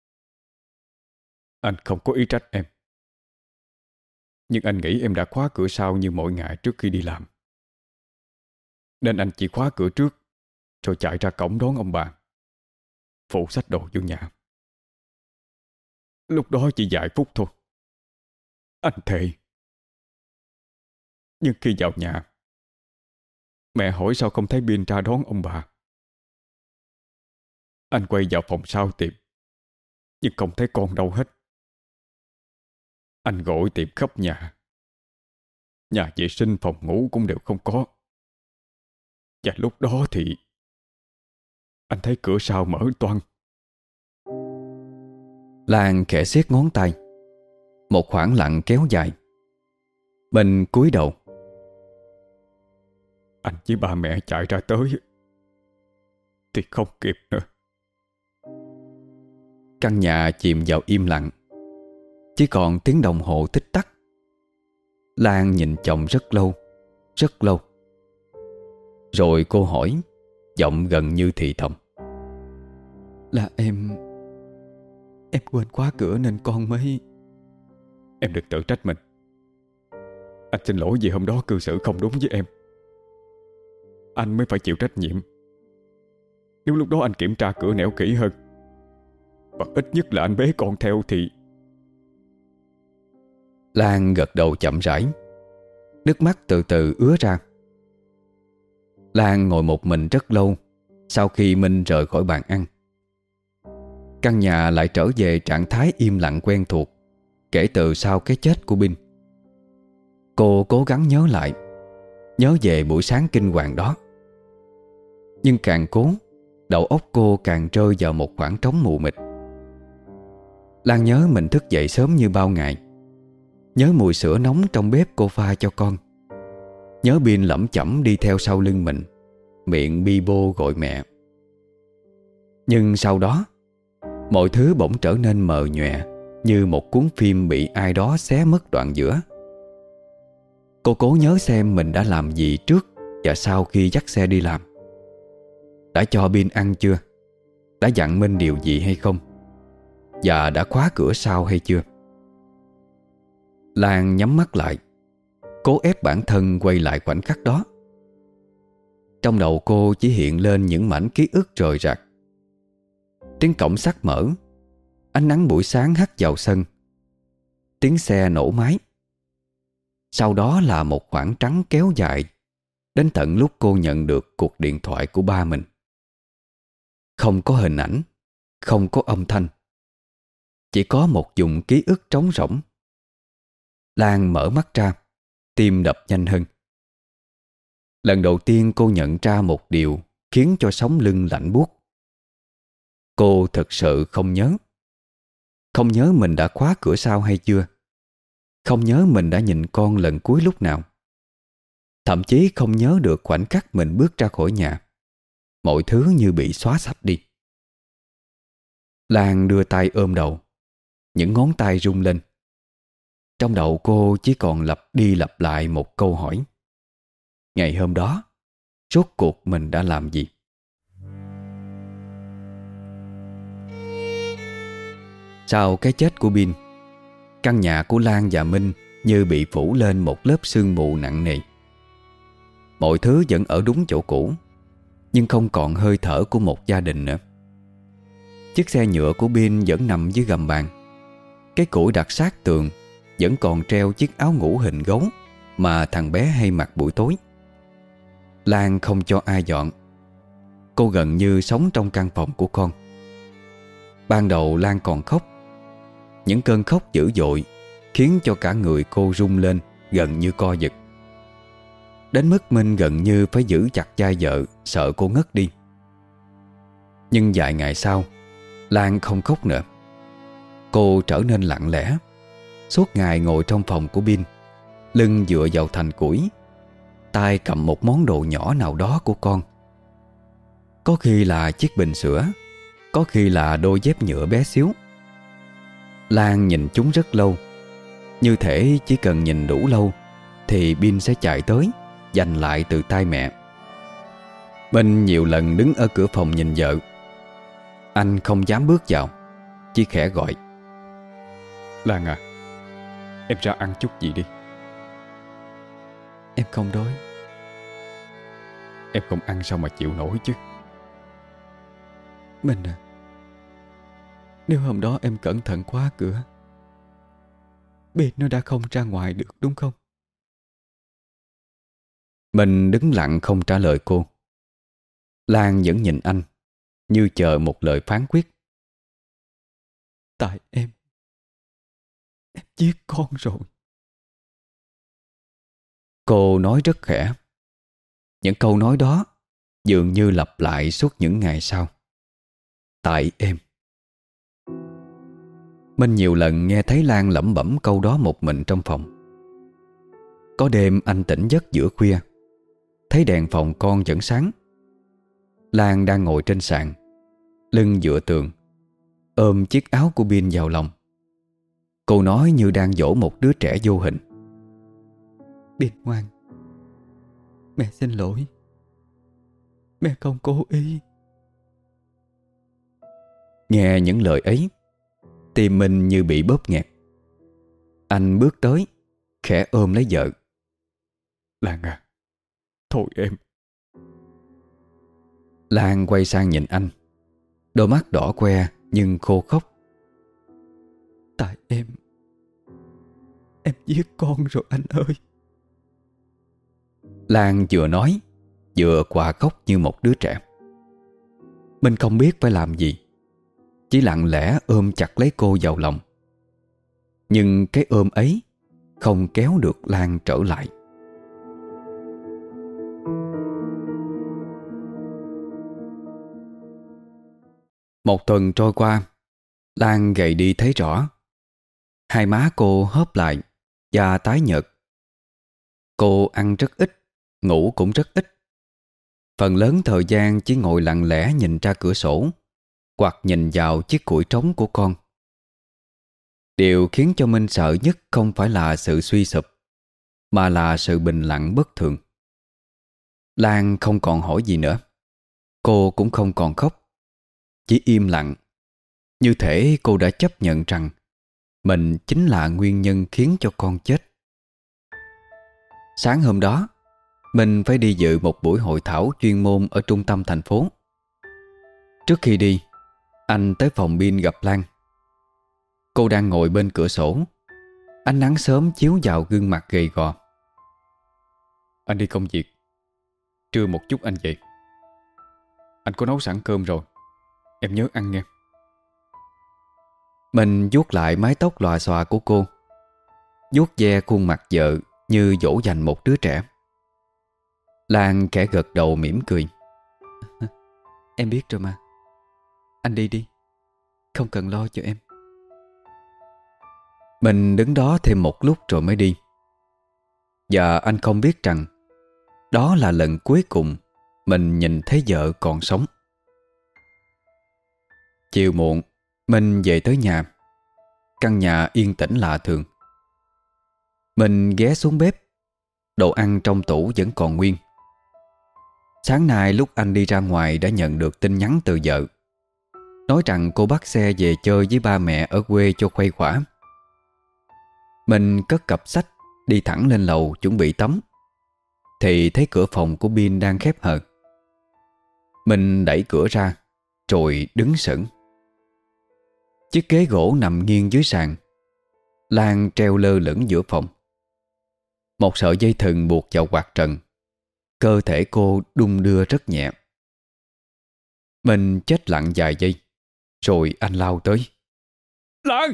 Anh không có ý trách em, nhưng anh nghĩ em đã khóa cửa sau như mỗi ngày trước khi đi làm, nên anh chỉ khóa cửa trước rồi chạy ra cổng đón ông bà, phụ xách đồ vô nhà. Lúc đó chỉ vài phút thôi, anh thề. Nhưng khi vào nhà, mẹ hỏi sao không thấy Bin ra đón ông bà. Anh quay vào phòng sau tìm, nhưng không thấy con đâu hết. Anh gọi tìm khắp nhà. Nhà vệ sinh, phòng ngủ cũng đều không có. Và lúc đó thì anh thấy cửa sau mở toang. Lan khẽ siết ngón tay. Một khoảng lặng kéo dài. Mình cúi đầu. Anh với ba mẹ chạy ra tới thì không kịp nữa. Căn nhà chìm vào im lặng. Chỉ còn tiếng đồng hồ tích tắc. Lan nhìn chồng rất lâu, rất lâu. Rồi cô hỏi, giọng gần như thì thầm. Là em Em quên khóa cửa nên con mới... Em đừng tự trách mình. Anh xin lỗi vì hôm đó cư xử không đúng với em. Anh mới phải chịu trách nhiệm. Nếu lúc đó anh kiểm tra cửa nẻo kỹ hơn, và ít nhất là anh bế con theo thì... Lan gật đầu chậm rãi. Nước mắt từ từ ứa ra. Lan ngồi một mình rất lâu sau khi Minh rời khỏi bàn ăn. Căn nhà lại trở về trạng thái im lặng quen thuộc kể từ sau cái chết của Bin. Cô cố gắng nhớ lại, nhớ về buổi sáng kinh hoàng đó. Nhưng càng cố, đầu óc cô càng rơi vào một khoảng trống mù mịt. Lan nhớ mình thức dậy sớm như bao ngày, nhớ mùi sữa nóng trong bếp cô pha cho con, nhớ Bin lẩm chẩm đi theo sau lưng mình, miệng bi bô gọi mẹ. Nhưng sau đó, mọi thứ bỗng trở nên mờ nhòe, như một cuốn phim bị ai đó xé mất đoạn giữa. Cô cố nhớ xem mình đã làm gì trước và sau khi dắt xe đi làm. Đã cho Bin ăn chưa? Đã dặn Minh điều gì hay không? Và đã khóa cửa sau hay chưa? Lan nhắm mắt lại, cố ép bản thân quay lại khoảnh khắc đó. Trong đầu cô chỉ hiện lên những mảnh ký ức rời rạc. Tiếng cổng sắt mở, ánh nắng buổi sáng hắt vào sân, tiếng xe nổ máy. Sau đó là một khoảng trắng kéo dài đến tận lúc cô nhận được cuộc điện thoại của ba mình. Không có hình ảnh, không có âm thanh, chỉ có một vùng ký ức trống rỗng. Lan mở mắt ra, tim đập nhanh hơn. Lần đầu tiên cô nhận ra một điều khiến cho sống lưng lạnh buốt. Cô thực sự không nhớ. Không nhớ mình đã khóa cửa sau hay chưa. Không nhớ mình đã nhìn con lần cuối lúc nào. Thậm chí không nhớ được khoảnh khắc mình bước ra khỏi nhà. Mọi thứ như bị xóa sạch đi. Lan đưa tay ôm đầu. Những ngón tay rung lên. Trong đầu cô chỉ còn lặp đi lặp lại một câu hỏi. Ngày hôm đó, rốt cuộc mình đã làm gì? Sau cái chết của Bin, căn nhà của Lan và Minh như bị phủ lên một lớp sương mù nặng nề. Mọi thứ vẫn ở đúng chỗ cũ, nhưng không còn hơi thở của một gia đình nữa. Chiếc xe nhựa của Bin vẫn nằm dưới gầm bàn. Cái củi đặt sát tường vẫn còn treo chiếc áo ngủ hình gấu mà thằng bé hay mặc buổi tối. Lan không cho ai dọn. Cô gần như sống trong căn phòng của con. Ban đầu Lan còn khóc. Những cơn khóc dữ dội khiến cho cả người cô rung lên, gần như co giật. Đến mức Minh gần như phải giữ chặt vai vợ, sợ cô ngất đi. Nhưng vài ngày sau, Lan không khóc nữa. Cô trở nên lặng lẽ, suốt ngày ngồi trong phòng của Bin, lưng dựa vào thành củi, tay cầm một món đồ nhỏ nào đó của con. Có khi là chiếc bình sữa, có khi là đôi dép nhựa bé xíu. Lan nhìn chúng rất lâu, như thể chỉ cần nhìn đủ lâu thì Bin sẽ chạy tới giành lại từ tay mẹ. Minh nhiều lần đứng ở cửa phòng nhìn vợ. Anh không dám bước vào, chỉ khẽ gọi: Lan à, em ra ăn chút gì đi. Em không đói. Em không ăn sao mà chịu nổi chứ. Minh à, nếu hôm đó em cẩn thận khóa cửa, biết nó đã không ra ngoài được đúng không? Mình đứng lặng không trả lời cô. Lan vẫn nhìn anh, như chờ một lời phán quyết. Tại em Em giết con rồi. Cô nói rất khẽ. Những câu nói đó dường như lặp lại suốt những ngày sau. Tại em. Minh nhiều lần nghe thấy Lan lẩm bẩm câu đó một mình trong phòng. Có đêm anh tỉnh giấc giữa khuya, thấy đèn phòng con vẫn sáng. Lan đang ngồi trên sàn, lưng dựa tường, ôm chiếc áo của Bin vào lòng. Cô nói như đang dỗ một đứa trẻ vô hình: Bin ngoan, mẹ xin lỗi. Mẹ không cố ý. Nghe những lời ấy, tim mình như bị bóp nghẹt. Anh bước tới, khẽ ôm lấy vợ. Lan à, thôi em. Lan quay sang nhìn anh, đôi mắt đỏ que nhưng khô khóc. Tại em Em giết con rồi anh ơi. Lan vừa nói vừa quạ khóc như một đứa trẻ. Mình không biết phải làm gì, chỉ lặng lẽ ôm chặt lấy cô vào lòng. Nhưng cái ôm ấy không kéo được Lan trở lại. Một tuần trôi qua, Lan gầy đi thấy rõ. Hai má cô hớp lại và tái nhợt. Cô ăn rất ít, ngủ cũng rất ít. Phần lớn thời gian chỉ ngồi lặng lẽ nhìn ra cửa sổ, hoặc nhìn vào chiếc củi trống của con. Điều khiến cho Minh sợ nhất không phải là sự suy sụp, mà là sự bình lặng bất thường. Lan không còn hỏi gì nữa. Cô cũng không còn khóc, chỉ im lặng, như thể cô đã chấp nhận rằng mình chính là nguyên nhân khiến cho con chết. Sáng hôm đó, mình phải đi dự một buổi hội thảo chuyên môn ở trung tâm thành phố. Trước khi đi, anh tới phòng Bin gặp Lan. Cô đang ngồi bên cửa sổ. Ánh nắng sớm chiếu vào gương mặt gầy gò. Anh đi công việc, trưa một chút anh về. Anh có nấu sẵn cơm rồi, em nhớ ăn nghe. Mình vuốt lại mái tóc lòa xòa của cô, vuốt ve khuôn mặt vợ như dỗ dành một đứa trẻ. Lan khẽ gật đầu mỉm cười. Em biết rồi mà. Anh đi đi, không cần lo cho em. Mình đứng đó thêm một lúc rồi mới đi. Và anh không biết rằng đó là lần cuối cùng mình nhìn thấy vợ còn sống. Chiều muộn, mình về tới nhà. Căn nhà yên tĩnh lạ thường. Mình ghé xuống bếp. Đồ ăn trong tủ vẫn còn nguyên. Sáng nay lúc anh đi ra ngoài đã nhận được tin nhắn từ vợ, nói rằng cô bắt xe về chơi với ba mẹ ở quê cho khuây khỏa. Mình cất cặp sách đi thẳng lên lầu chuẩn bị tắm, thì thấy cửa phòng của Bin đang khép hờ. Mình đẩy cửa ra rồi đứng sững. Chiếc ghế gỗ nằm nghiêng dưới sàn, Lan treo lơ lửng giữa phòng. Một sợi dây thừng buộc vào quạt trần. Cơ thể cô đung đưa rất nhẹ. Mình chết lặng vài giây, rồi anh lao tới. Lan!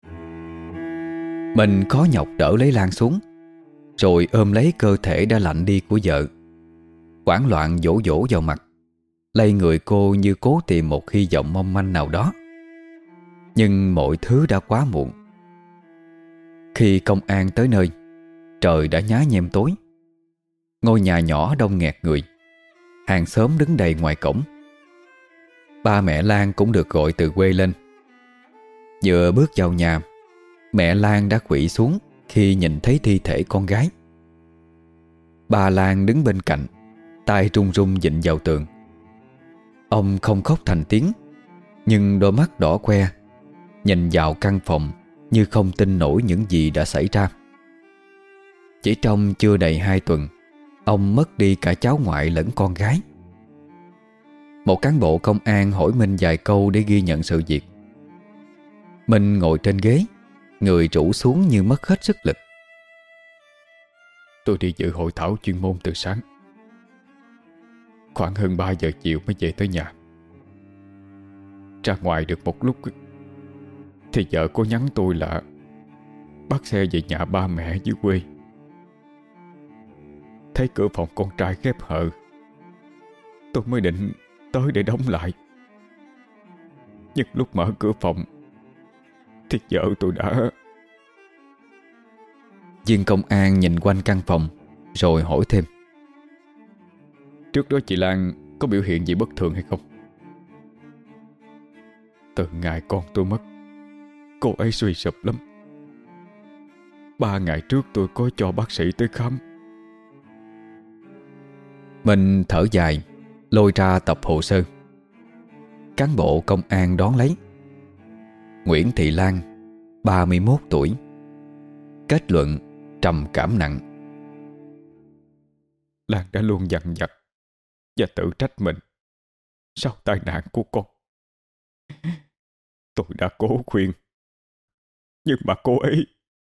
Mình khó nhọc đỡ lấy Lan xuống, rồi ôm lấy cơ thể đã lạnh đi của vợ, hoảng loạn vỗ vỗ vào mặt, lay người cô như cố tìm một hy vọng mong manh nào đó. Nhưng mọi thứ đã quá muộn. Khi công an tới nơi, trời đã nhá nhem tối. Ngôi nhà nhỏ đông nghẹt người, hàng xóm đứng đầy ngoài cổng. Ba mẹ Lan cũng được gọi từ quê lên. Vừa bước vào nhà, mẹ Lan đã quỵ xuống khi nhìn thấy thi thể con gái. Bà Lan đứng bên cạnh, tay run run vịn vào tường. Ông không khóc thành tiếng, nhưng đôi mắt đỏ que nhìn vào căn phòng như không tin nổi những gì đã xảy ra. Chỉ trong chưa đầy hai tuần, ông mất đi cả cháu ngoại lẫn con gái. Một cán bộ công an hỏi Minh vài câu để ghi nhận sự việc. Minh ngồi trên ghế, người rũ xuống như mất hết sức lực. Tôi đi dự hội thảo chuyên môn từ sáng. Khoảng hơn ba giờ chiều mới về tới nhà. Ra ngoài được một lúc thì vợ cô nhắn tôi là bắt xe về nhà ba mẹ dưới quê. Thấy cửa phòng con trai khép hờ, tôi mới định tới để đóng lại. Nhưng lúc mở cửa phòng thì vợ tôi đã... Viên công an nhìn quanh căn phòng rồi hỏi thêm. Trước đó chị Lan có biểu hiện gì bất thường hay không? Từ ngày con tôi mất, cô ấy suy sụp lắm. Ba ngày trước tôi có cho bác sĩ tới khám. Mình thở dài, lôi ra tập hồ sơ. Cán bộ công an đón lấy. Nguyễn Thị Lan, ba mươi mốt tuổi. Kết luận trầm cảm nặng. Lan đã luôn dằn vặt và tự trách mình sau tai nạn của con. Tôi đã cố khuyên, nhưng mà cô ấy...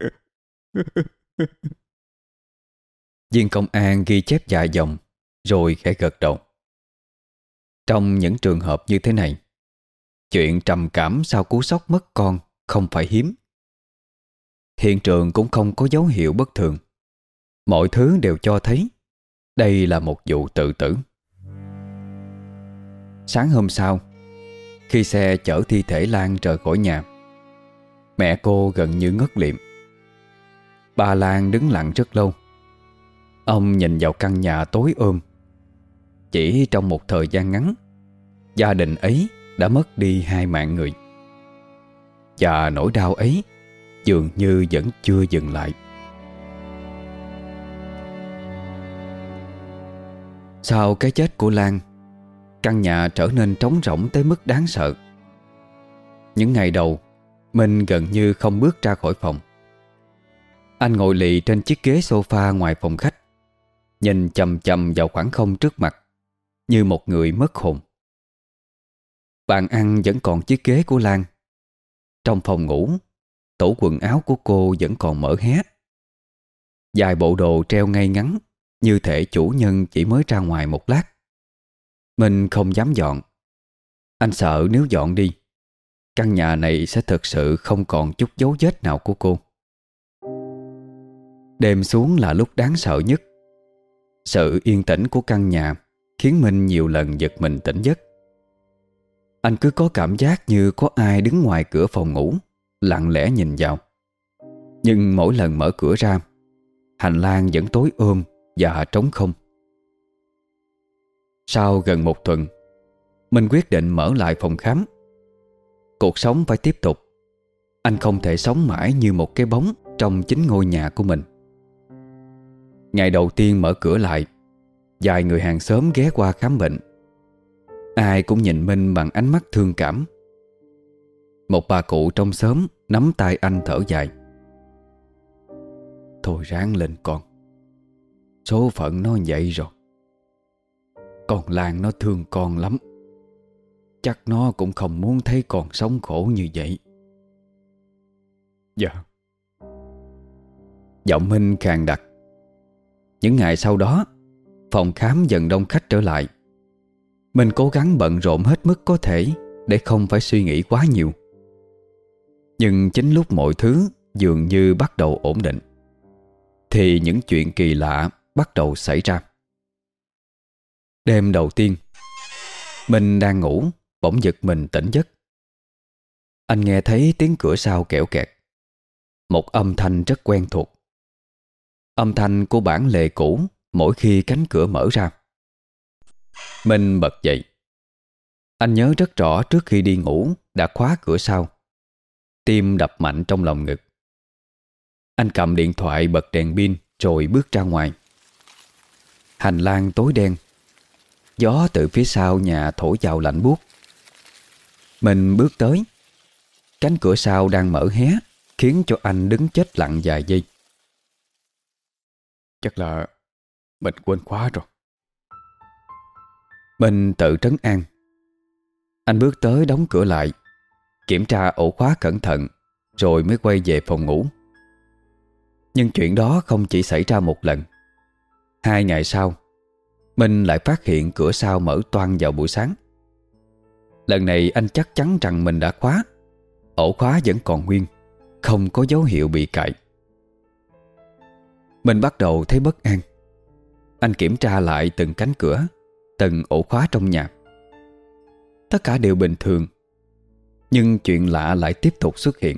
Viên công an ghi chép vài dòng rồi khẽ gật đầu. Trong những trường hợp như thế này, chuyện trầm cảm sau cú sốc mất con không phải hiếm. Hiện trường cũng không có dấu hiệu bất thường. Mọi thứ đều cho thấy đây là một vụ tự tử. Sáng hôm sau, khi xe chở thi thể Lan rời khỏi nhà, mẹ cô gần như ngất lịm. Bà Lan đứng lặng rất lâu. Ông nhìn vào căn nhà tối ôm. Chỉ trong một thời gian ngắn, gia đình ấy đã mất đi hai mạng người. Và nỗi đau ấy dường như vẫn chưa dừng lại. Sau cái chết của Lan, căn nhà trở nên trống rỗng tới mức đáng sợ. Những ngày đầu, Minh gần như không bước ra khỏi phòng. Anh ngồi lì trên chiếc ghế sofa ngoài phòng khách, nhìn chằm chằm vào khoảng không trước mặt, như một người mất hồn. Bàn ăn vẫn còn chiếc ghế của Lan. Trong phòng ngủ, tủ quần áo của cô vẫn còn mở hé. Vài bộ đồ treo ngay ngắn, như thể chủ nhân chỉ mới ra ngoài một lát. Mình không dám dọn. Anh sợ nếu dọn đi, căn nhà này sẽ thực sự không còn chút dấu vết nào của cô. Đêm xuống là lúc đáng sợ nhất. Sự yên tĩnh của căn nhà khiến Minh nhiều lần giật mình tỉnh giấc. Anh cứ có cảm giác như có ai đứng ngoài cửa phòng ngủ, lặng lẽ nhìn vào. Nhưng mỗi lần mở cửa ra, hành lang vẫn tối ôm và trống không. Sau gần một tuần, Minh quyết định mở lại phòng khám. Cuộc sống phải tiếp tục. Anh không thể sống mãi như một cái bóng trong chính ngôi nhà của mình. Ngày đầu tiên mở cửa lại, vài người hàng xóm ghé qua khám bệnh. Ai cũng nhìn Minh bằng ánh mắt thương cảm. Một bà cụ trong xóm nắm tay anh thở dài. Thôi ráng lên con, số phận nó vậy rồi. Con Lan nó thương con lắm, chắc nó cũng không muốn thấy con sống khổ như vậy. Dạ. Giọng Minh khàn đặc. Những ngày sau đó, phòng khám dần đông khách trở lại. Minh cố gắng bận rộn hết mức có thể để không phải suy nghĩ quá nhiều. Nhưng chính lúc mọi thứ dường như bắt đầu ổn định, thì những chuyện kỳ lạ bắt đầu xảy ra. Đêm đầu tiên, Minh đang ngủ, bỗng giật mình tỉnh giấc. Anh nghe thấy tiếng cửa sau kẽo kẹt. Một âm thanh rất quen thuộc. Âm thanh của bản lề cũ mỗi khi cánh cửa mở ra. Minh bật dậy. Anh nhớ rất rõ trước khi đi ngủ đã khóa cửa sau. Tim đập mạnh trong lòng ngực. Anh cầm điện thoại bật đèn pin rồi bước ra ngoài. Hành lang tối đen. Gió từ phía sau nhà thổi vào lạnh buốt. Mình bước tới. Cánh cửa sau đang mở hé, khiến cho anh đứng chết lặng vài giây. Chắc là mình quên khóa rồi. Mình tự trấn an. Anh bước tới đóng cửa lại, kiểm tra ổ khóa cẩn thận, rồi mới quay về phòng ngủ. Nhưng chuyện đó không chỉ xảy ra một lần. Hai ngày sau, Minh lại phát hiện cửa sau mở toang vào buổi sáng. Lần này anh chắc chắn rằng mình đã khóa. Ổ khóa vẫn còn nguyên, không có dấu hiệu bị cạy. Mình bắt đầu thấy bất an. Anh kiểm tra lại từng cánh cửa, từng ổ khóa trong nhà. Tất cả đều bình thường. Nhưng chuyện lạ lại tiếp tục xuất hiện.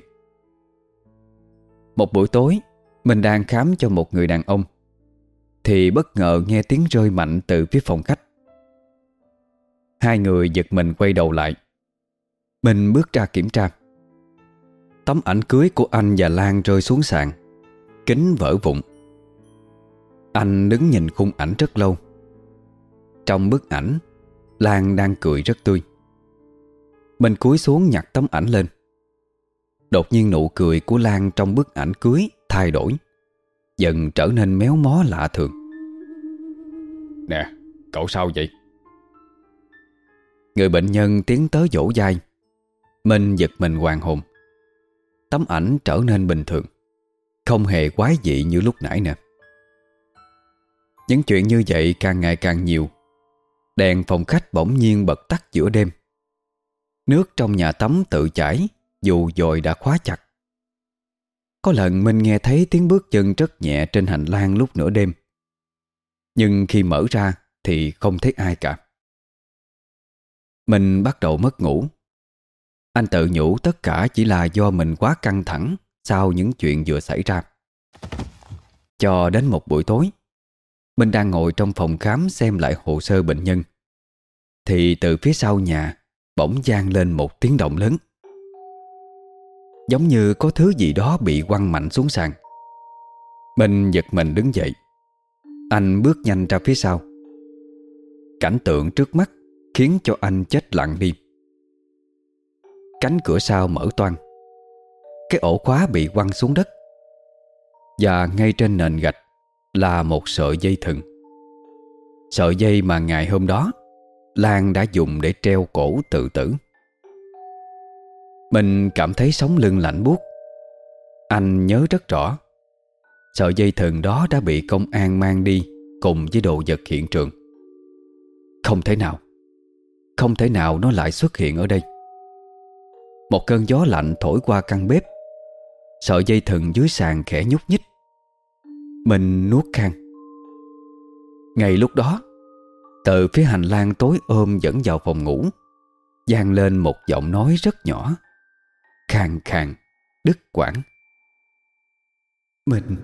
Một buổi tối, mình đang khám cho một người đàn ông, thì bất ngờ nghe tiếng rơi mạnh từ phía phòng khách. Hai người giật mình quay đầu lại. Mình bước ra kiểm tra. Tấm ảnh cưới của anh và Lan rơi xuống sàn, kính vỡ vụn. Anh đứng nhìn khung ảnh rất lâu. Trong bức ảnh, Lan đang cười rất tươi. Mình cúi xuống nhặt tấm ảnh lên. Đột nhiên nụ cười của Lan trong bức ảnh cưới thay đổi, dần trở nên méo mó lạ thường. Nè, cậu sao vậy? Người bệnh nhân tiến tới vỗ vai. Mình giật mình hoàn hồn. Tấm ảnh trở nên bình thường, không hề quái dị như lúc nãy nè. Những chuyện như vậy càng ngày càng nhiều. Đèn phòng khách bỗng nhiên bật tắt giữa đêm. Nước trong nhà tắm tự chảy, dù dội đã khóa chặt. Có lần mình nghe thấy tiếng bước chân rất nhẹ trên hành lang lúc nửa đêm. Nhưng khi mở ra thì không thấy ai cả. Mình bắt đầu mất ngủ. Anh tự nhủ tất cả chỉ là do mình quá căng thẳng sau những chuyện vừa xảy ra. Cho đến một buổi tối, mình đang ngồi trong phòng khám xem lại hồ sơ bệnh nhân, thì từ phía sau nhà bỗng vang lên một tiếng động lớn. Giống như có thứ gì đó bị quăng mạnh xuống sàn. Mình giật mình đứng dậy. Anh bước nhanh ra phía sau. Cảnh tượng trước mắt khiến cho anh chết lặng đi. Cánh cửa sau mở toang. Cái ổ khóa bị quăng xuống đất. Và ngay trên nền gạch là một sợi dây thừng. Sợi dây mà ngày hôm đó Lan đã dùng để treo cổ tự tử. Mình cảm thấy sống lưng lạnh buốt. Anh nhớ rất rõ, sợi dây thừng đó đã bị công an mang đi cùng với đồ vật hiện trường. Không thể nào Không thể nào nó lại xuất hiện ở đây. Một cơn gió lạnh thổi qua căn bếp. Sợi dây thừng dưới sàn khẽ nhúc nhích. Mình nuốt khan. Ngay lúc đó, từ phía hành lang tối ôm dẫn vào phòng ngủ vang lên một giọng nói rất nhỏ, khàn khàn, đứt quãng. Mình.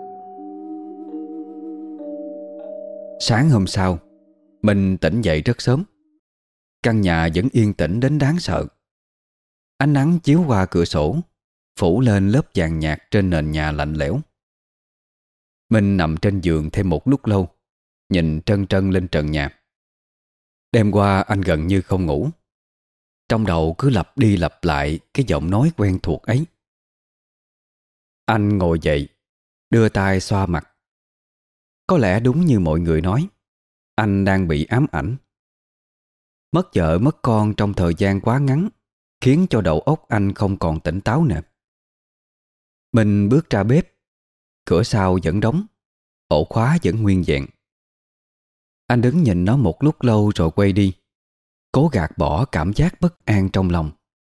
Sáng hôm sau, mình tỉnh dậy rất sớm. Căn nhà vẫn yên tĩnh đến đáng sợ. Ánh nắng chiếu qua cửa sổ, phủ lên lớp vàng nhạt trên nền nhà lạnh lẽo. Mình nằm trên giường thêm một lúc lâu, nhìn trân trân lên trần nhà. Đêm qua anh gần như không ngủ. Trong đầu cứ lặp đi lặp lại cái giọng nói quen thuộc ấy. Anh ngồi dậy, đưa tay xoa mặt. Có lẽ đúng như mọi người nói, anh đang bị ám ảnh. Mất vợ mất con trong thời gian quá ngắn khiến cho đầu óc anh không còn tỉnh táo nữa. Mình bước ra bếp. Cửa sau vẫn đóng, ổ khóa vẫn nguyên vẹn. Anh đứng nhìn nó một lúc lâu rồi quay đi, cố gạt bỏ cảm giác bất an trong lòng.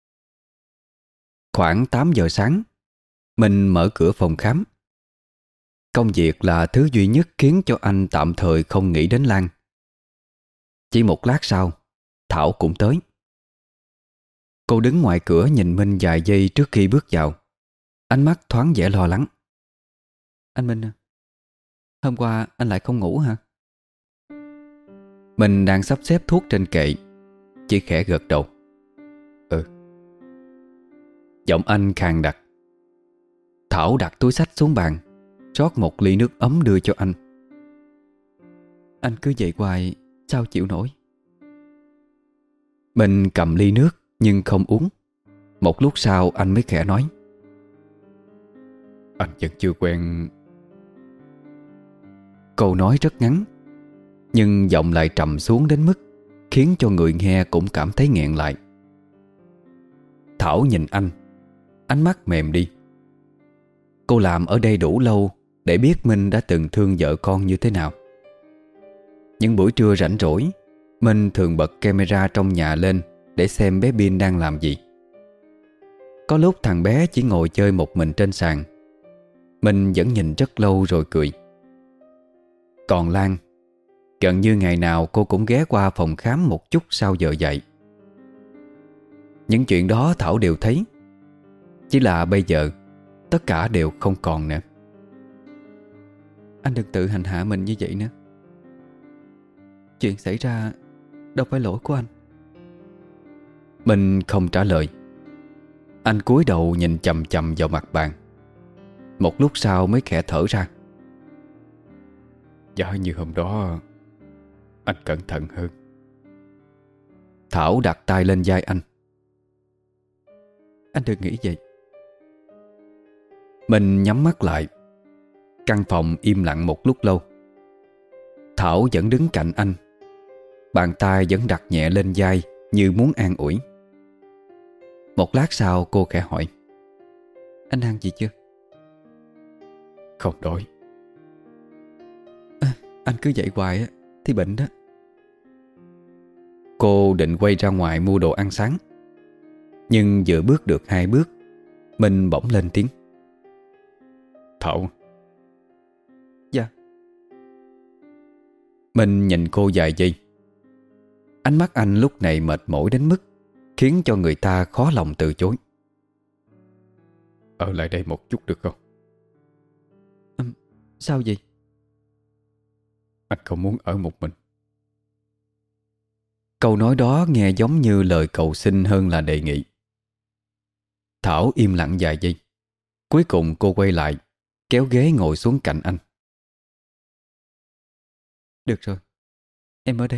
Khoảng tám giờ sáng, mình mở cửa phòng khám. Công việc là thứ duy nhất khiến cho anh tạm thời không nghĩ đến Lan. Chỉ một lát sau, Thảo cũng tới. Cô đứng ngoài cửa nhìn Minh vài giây trước khi bước vào. Ánh mắt thoáng vẻ lo lắng. Anh Minh à, hôm qua anh lại không ngủ hả? Mình đang sắp xếp thuốc trên kệ, chỉ khẽ gật đầu. Ừ. Giọng anh khàn đặc. Thảo đặt túi xách xuống bàn, rót một ly nước ấm đưa cho anh. Anh cứ vậy hoài, sao chịu nổi? Mình cầm ly nước nhưng không uống. Một lúc sau anh mới khẽ nói. Anh vẫn chưa quen. Câu nói rất ngắn, nhưng giọng lại trầm xuống đến mức khiến cho người nghe cũng cảm thấy nghẹn lại. Thảo nhìn anh, ánh mắt mềm đi. Cô làm ở đây đủ lâu để biết Minh đã từng thương vợ con như thế nào. Những buổi trưa rảnh rỗi, Minh thường bật camera trong nhà lên để xem bé Bin đang làm gì. Có lúc thằng bé chỉ ngồi chơi một mình trên sàn. Mình vẫn nhìn rất lâu rồi cười. Còn Lan, gần như ngày nào cô cũng ghé qua phòng khám một chút sau giờ dạy. Những chuyện đó Thảo đều thấy. Chỉ là bây giờ tất cả đều không còn nữa. Anh đừng tự hành hạ mình như vậy nữa. Chuyện xảy ra đâu phải lỗi của anh. Mình không trả lời. Anh cúi đầu nhìn chằm chằm vào mặt bàn. Một lúc sau mới khẽ thở ra. Giả như hôm đó anh cẩn thận hơn. Thảo đặt tay lên vai anh. Anh đừng nghĩ vậy. Mình nhắm mắt lại. Căn phòng im lặng một lúc lâu. Thảo vẫn đứng cạnh anh. Bàn tay vẫn đặt nhẹ lên vai như muốn an ủi. Một lát sau cô khẽ hỏi. Anh ăn gì chưa? Không đói. À, anh cứ vậy hoài á thì bệnh đó. Cô định quay ra ngoài mua đồ ăn sáng. Nhưng vừa bước được hai bước, mình bỗng lên tiếng. Thảo. Dạ. Mình nhìn cô vài giây. Ánh mắt anh lúc này mệt mỏi đến mức khiến cho người ta khó lòng từ chối. Ở lại đây một chút được không? À, sao vậy? Anh không muốn ở một mình. Câu nói đó nghe giống như lời cầu xin hơn là đề nghị. Thảo im lặng vài giây. Cuối cùng cô quay lại, kéo ghế ngồi xuống cạnh anh. Được rồi, em ở đây.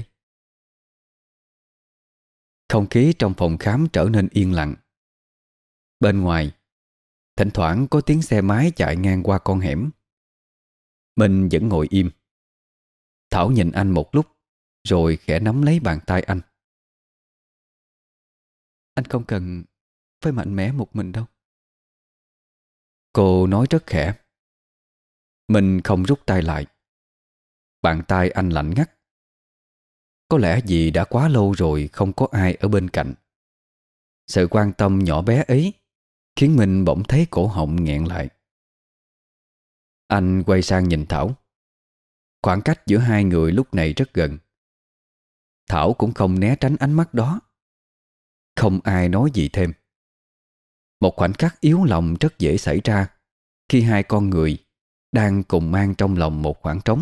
Không khí trong phòng khám trở nên yên lặng. Bên ngoài, thỉnh thoảng có tiếng xe máy chạy ngang qua con hẻm. Mình vẫn ngồi im. Thảo nhìn anh một lúc, rồi khẽ nắm lấy bàn tay anh. Anh không cần phải mạnh mẽ một mình đâu. Cô nói rất khẽ. Mình không rút tay lại. Bàn tay anh lạnh ngắt. Có lẽ vì đã quá lâu rồi không có ai ở bên cạnh. Sự quan tâm nhỏ bé ấy khiến mình bỗng thấy cổ họng nghẹn lại. Anh quay sang nhìn Thảo. Khoảng cách giữa hai người lúc này rất gần. Thảo cũng không né tránh ánh mắt đó. Không ai nói gì thêm. Một khoảnh khắc yếu lòng rất dễ xảy ra khi hai con người đang cùng mang trong lòng một khoảng trống.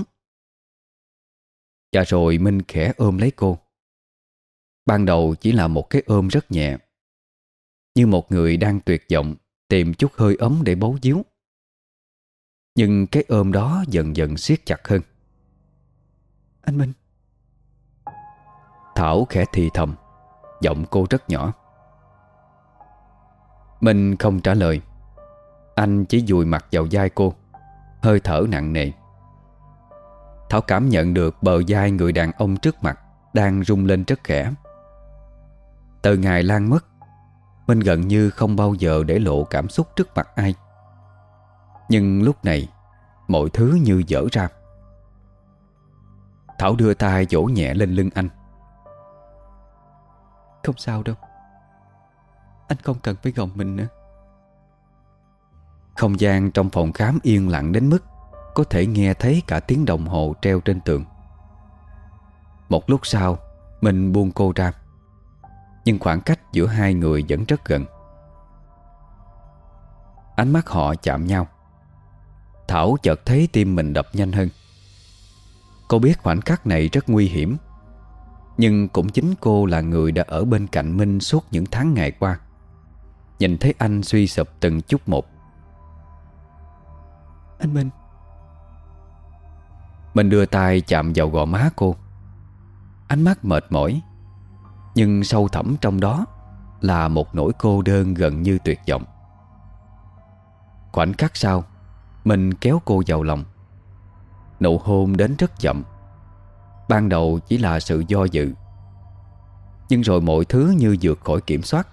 Và rồi Minh khẽ ôm lấy cô. Ban đầu chỉ là một cái ôm rất nhẹ, như một người đang tuyệt vọng tìm chút hơi ấm để bấu víu. Nhưng cái ôm đó dần dần siết chặt hơn. Anh Minh. Thảo khẽ thì thầm, giọng cô rất nhỏ. Minh không trả lời. Anh chỉ dụi mặt vào vai cô, hơi thở nặng nề. Thảo cảm nhận được bờ vai người đàn ông trước mặt đang rung lên rất khẽ. Từ ngày Lan mất, Minh gần như không bao giờ để lộ cảm xúc trước mặt ai. Nhưng lúc này mọi thứ như dở ra. Thảo đưa tay vỗ nhẹ lên lưng anh. Không sao đâu. Anh không cần phải gồng mình nữa. Không gian trong phòng khám yên lặng đến mức có thể nghe thấy cả tiếng đồng hồ treo trên tường. Một lúc sau, mình buông cô ra. Nhưng khoảng cách giữa hai người vẫn rất gần. Ánh mắt họ chạm nhau. Thảo chợt thấy tim mình đập nhanh hơn. Cô biết khoảnh khắc này rất nguy hiểm. Nhưng cũng chính cô là người đã ở bên cạnh Minh suốt những tháng ngày qua, nhìn thấy anh suy sụp từng chút một. Anh Minh. Mình đưa tay chạm vào gò má cô. Ánh mắt mệt mỏi, nhưng sâu thẳm trong đó là một nỗi cô đơn gần như tuyệt vọng. Khoảnh khắc sau, mình kéo cô vào lòng. Nụ hôn đến rất chậm. Ban đầu chỉ là sự do dự, nhưng rồi mọi thứ như vượt khỏi kiểm soát.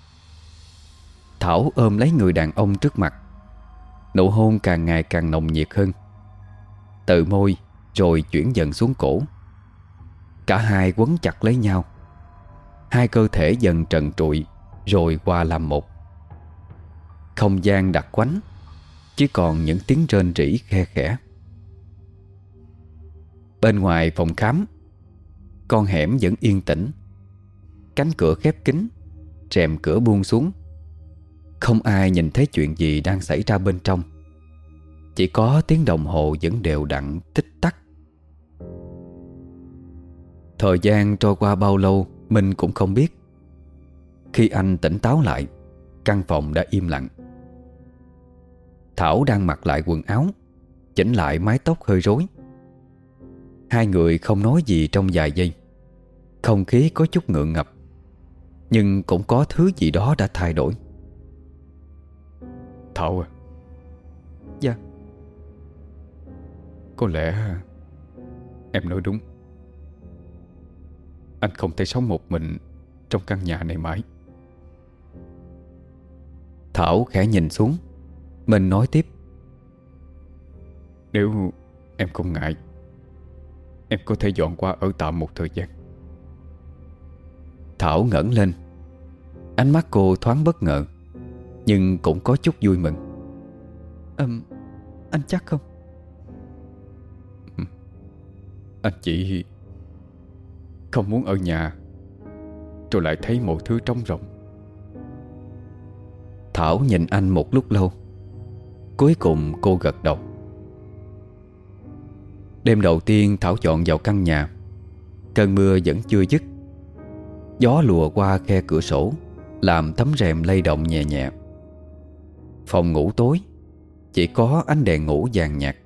Thảo ôm lấy người đàn ông trước mặt. Nụ hôn càng ngày càng nồng nhiệt hơn. Từ môi rồi chuyển dần xuống cổ. Cả hai quấn chặt lấy nhau. Hai cơ thể dần trần trụi rồi hòa làm một. Không gian đặc quánh, chỉ còn những tiếng rên rỉ khe khẽ. Bên ngoài phòng khám, con hẻm vẫn yên tĩnh. Cánh cửa khép kín, rèm cửa buông xuống. Không ai nhìn thấy chuyện gì đang xảy ra bên trong. Chỉ có tiếng đồng hồ vẫn đều đặn tích tắc. Thời gian trôi qua bao lâu mình cũng không biết. Khi anh tỉnh táo lại, căn phòng đã im lặng. Thảo đang mặc lại quần áo, chỉnh lại mái tóc hơi rối. Hai người không nói gì trong vài giây. Không khí có chút ngượng ngập, nhưng cũng có thứ gì đó đã thay đổi. Thảo à. Dạ. Có lẽ em nói đúng. Anh không thể sống một mình trong căn nhà này mãi. Thảo khẽ nhìn xuống. Mình nói tiếp. Nếu em không ngại, em có thể dọn qua ở tạm một thời gian. Thảo ngẩng lên. Ánh mắt cô thoáng bất ngờ, nhưng cũng có chút vui mừng. Ừm, anh chắc không? Anh chỉ không muốn ở nhà rồi lại thấy mọi thứ trống rỗng. Thảo nhìn anh một lúc lâu. Cuối cùng cô gật đầu. Đêm đầu tiên Thảo dọn vào căn nhà, cơn mưa vẫn chưa dứt. Gió lùa qua khe cửa sổ, làm tấm rèm lay động nhẹ nhẹ. Phòng ngủ tối, chỉ có ánh đèn ngủ vàng nhạt.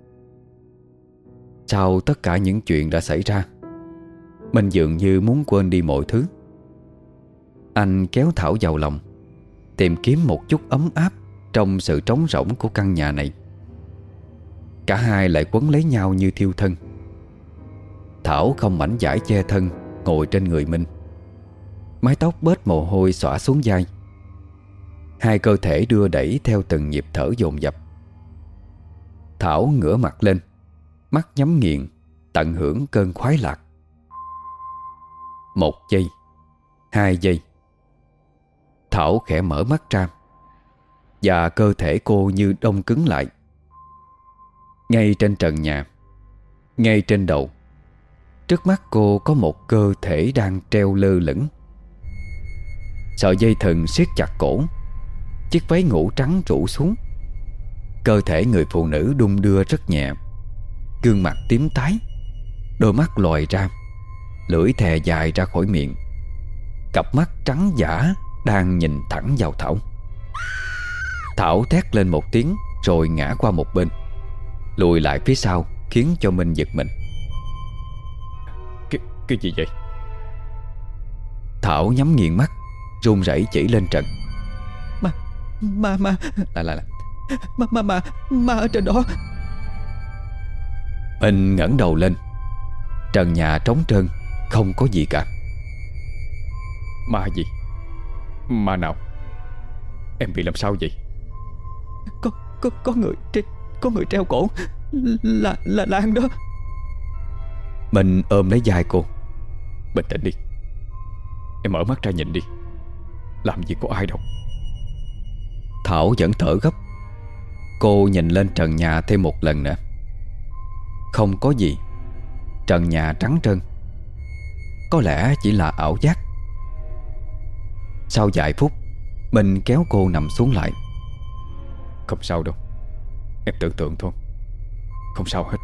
Sau tất cả những chuyện đã xảy ra, mình dường như muốn quên đi mọi thứ. Anh kéo Thảo vào lòng, tìm kiếm một chút ấm áp trong sự trống rỗng của căn nhà này. Cả hai lại quấn lấy nhau như thiêu thân. Thảo không mảnh vải che thân, ngồi trên người Minh. Mái tóc bết mồ hôi xõa xuống vai. Hai cơ thể đưa đẩy theo từng nhịp thở dồn dập. Thảo ngửa mặt lên, mắt nhắm nghiền, tận hưởng cơn khoái lạc. Một giây, hai giây. Thảo khẽ mở mắt ra, và cơ thể cô như đông cứng lại. Ngay trên trần nhà, ngay trên đầu, trước mắt cô có một cơ thể đang treo lơ lửng. Sợi dây thừng siết chặt cổ, chiếc váy ngủ trắng rủ xuống. Cơ thể người phụ nữ đung đưa rất nhẹ, gương mặt tím tái, đôi mắt lòi ra, lưỡi thè dài ra khỏi miệng. Cặp mắt trắng dã đang nhìn thẳng vào Thảo. Thảo thét lên một tiếng rồi ngã qua một bên, lùi lại phía sau, khiến cho Minh giật mình. Cái, cái gì vậy? Thảo nhắm nghiền mắt, run rẩy chỉ lên trần. Ma, ma, ma, Lại lại lại ma, ma, ma, ma ở trên đó. Minh ngẩng đầu lên. Trần nhà trống trơn, không có gì cả. Ma gì? Ma nào? Em bị làm sao vậy? Có, có, có người tre, có người treo cổ. Là, là Lan đó. Minh ôm lấy vai cô. Bình tĩnh đi, em mở mắt ra nhìn đi. Làm gì có ai đâu. Thảo vẫn thở gấp. Cô nhìn lên trần nhà thêm một lần nữa. Không có gì. Trần nhà trắng trơn. Có lẽ chỉ là ảo giác. Sau vài phút, Minh kéo cô nằm xuống lại. Không sao đâu, em tưởng tượng thôi, không sao hết.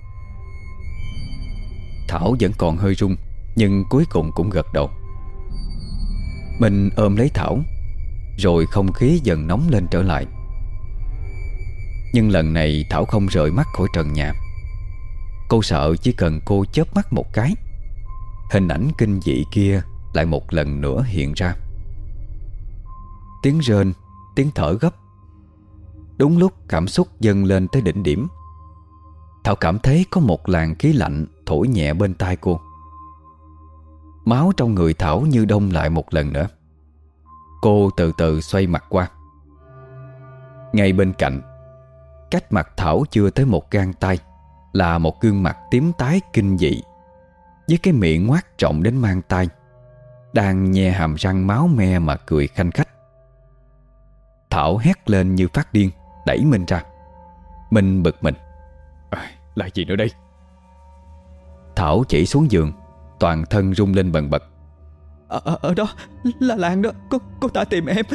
Thảo vẫn còn hơi run, nhưng cuối cùng cũng gật đầu. Minh ôm lấy Thảo, rồi không khí dần nóng lên trở lại. Nhưng lần này Thảo không rời mắt khỏi trần nhà. Cô sợ chỉ cần cô chớp mắt một cái, hình ảnh kinh dị kia lại một lần nữa hiện ra. Tiếng rên, tiếng thở gấp. Đúng lúc cảm xúc dâng lên tới đỉnh điểm, Thảo cảm thấy có một làn khí lạnh thổi nhẹ bên tai cô. Máu trong người Thảo như đông lại một lần nữa. Cô từ từ xoay mặt qua. Ngay bên cạnh, cách mặt Thảo chưa tới một gang tay, là một gương mặt tím tái kinh dị, với cái miệng ngoác rộng đến mang tai, đang nhe hàm răng máu me mà cười khanh khách. Thảo hét lên như phát điên, đẩy Minh ra. Minh bực mình. À, là gì nữa đây? Thảo chỉ xuống giường, toàn thân rung lên bần bật. Ở, ở, ở đó, là Lan đó. Cô, cô ta tìm em.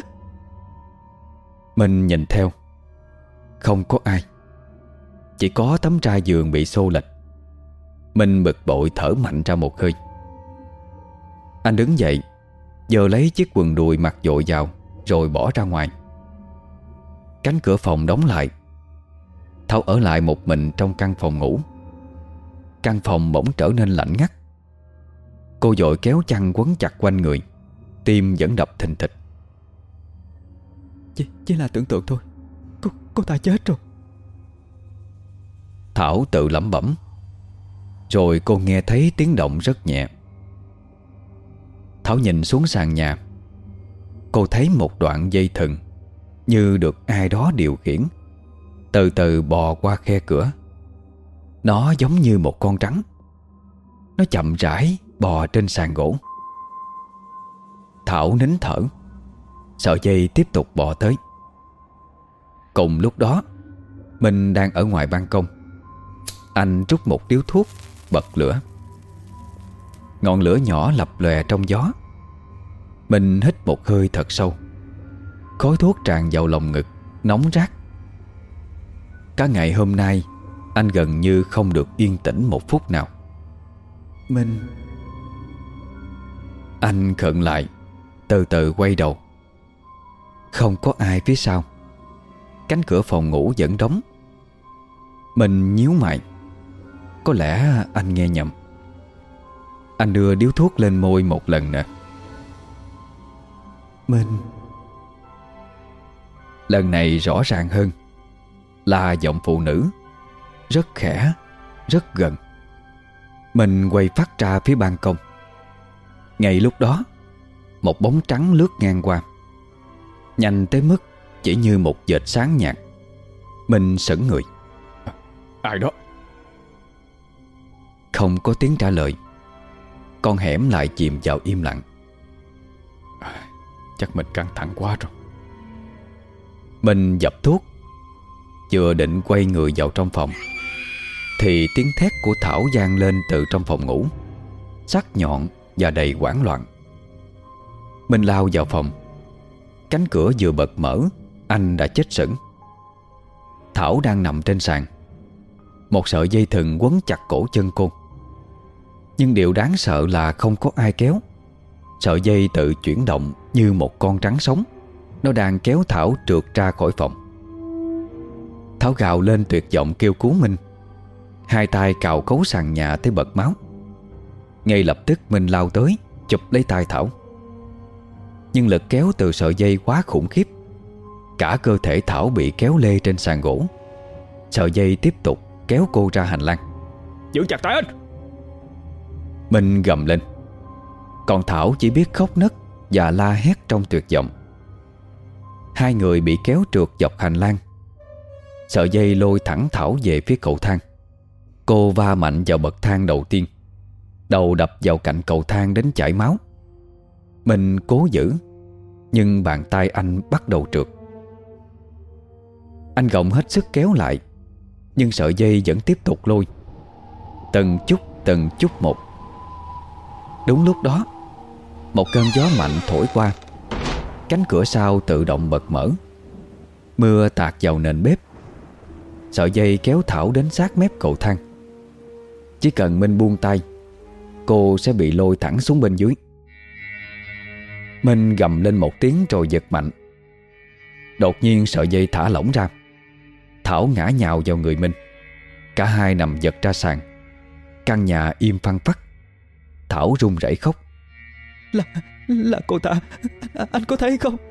Minh nhìn theo. Không có ai, chỉ có tấm trai giường bị xô lệch. Minh bực bội thở mạnh ra một hơi. Anh đứng dậy, giơ lấy chiếc quần đùi mặc dội vào, rồi bỏ ra ngoài. Cánh cửa phòng đóng lại. Thảo ở lại một mình trong căn phòng ngủ. Căn phòng bỗng trở nên lạnh ngắt. Cô vội kéo chăn quấn chặt quanh người, tim vẫn đập thình thịch. Chỉ, chỉ là tưởng tượng thôi. Cô, cô ta chết rồi. Thảo tự lẩm bẩm. Rồi cô nghe thấy tiếng động rất nhẹ. Thảo nhìn xuống sàn nhà. Cô thấy một đoạn dây thừng như được ai đó điều khiển, từ từ bò qua khe cửa. Nó giống như một con rắn. Nó chậm rãi bò trên sàn gỗ. Thảo nín thở. Sợi dây tiếp tục bò tới. Cùng lúc đó, Minh đang ở ngoài ban công. Anh rút một điếu thuốc, bật lửa. Ngọn lửa nhỏ lập lòe trong gió. Minh hít một hơi thật sâu. Khói thuốc tràn vào lồng ngực, nóng rát. Cả ngày hôm nay, anh gần như không được yên tĩnh một phút nào. Minh. Anh khựng lại, từ từ quay đầu. Không có ai phía sau. Cánh cửa phòng ngủ vẫn đóng. Mình nhíu mày. Có lẽ anh nghe nhầm. Anh đưa điếu thuốc lên môi một lần nữa. Minh. Lần này rõ ràng hơn, là giọng phụ nữ, rất khẽ, rất gần. Mình quay phát ra phía ban công. Ngay lúc đó, một bóng trắng lướt ngang qua, nhanh tới mức chỉ như một vệt sáng nhạt. Mình sững người. À, ai đó? Không có tiếng trả lời. Con hẻm lại chìm vào im lặng. À, chắc mình căng thẳng quá rồi. Mình dập thuốc, vừa định quay người vào trong phòng thì tiếng thét của Thảo vang lên từ trong phòng ngủ, sắc nhọn và đầy hoảng loạn. Mình lao vào phòng. Cánh cửa vừa bật mở, anh đã chết sững. Thảo đang nằm trên sàn. Một sợi dây thừng quấn chặt cổ chân cô. Nhưng điều đáng sợ là không có ai kéo. Sợi dây tự chuyển động như một con rắn sống. Nó đang kéo Thảo trượt ra khỏi phòng. Thảo gào lên tuyệt vọng kêu cứu Minh. Hai tay cào cấu sàn nhà tới bật máu. Ngay lập tức Minh lao tới, chụp lấy tay Thảo. Nhưng lực kéo từ sợi dây quá khủng khiếp. Cả cơ thể Thảo bị kéo lê trên sàn gỗ. Sợi dây tiếp tục kéo cô ra hành lang. Giữ chặt tay anh! Minh gầm lên. Còn Thảo chỉ biết khóc nấc và la hét trong tuyệt vọng. Hai người bị kéo trượt dọc hành lang. Sợi dây lôi thẳng Thảo về phía cầu thang. Cô va mạnh vào bậc thang đầu tiên. Đầu đập vào cạnh cầu thang đến chảy máu. Mình cố giữ, nhưng bàn tay anh bắt đầu trượt. Anh gồng hết sức kéo lại, nhưng sợi dây vẫn tiếp tục lôi. Từng chút từng chút một. Đúng lúc đó, một cơn gió mạnh thổi qua. Cánh cửa sau tự động bật mở. Mưa tạt vào nền bếp. Sợi dây kéo Thảo đến sát mép cầu thang. Chỉ cần Minh buông tay, cô sẽ bị lôi thẳng xuống bên dưới. Minh gầm lên một tiếng rồi giật mạnh. Đột nhiên sợi dây thả lỏng ra. Thảo ngã nhào vào người Minh. Cả hai nằm giật ra sàn. Căn nhà im phăng phắc. Thảo run rẩy khóc. Là, là cô ta. Anh có thấy không?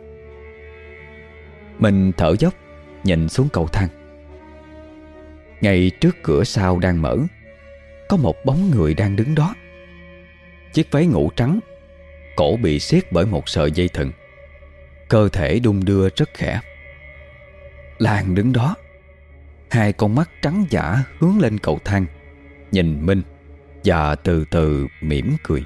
Minh thở dốc nhìn xuống cầu thang. Ngay trước cửa sau đang mở, có một bóng người đang đứng đó. Chiếc váy ngủ trắng, cổ bị siết bởi một sợi dây thừng. Cơ thể đung đưa rất khẽ. Lan đứng đó, hai con mắt trắng dã hướng lên cầu thang, nhìn Minh và từ từ mỉm cười.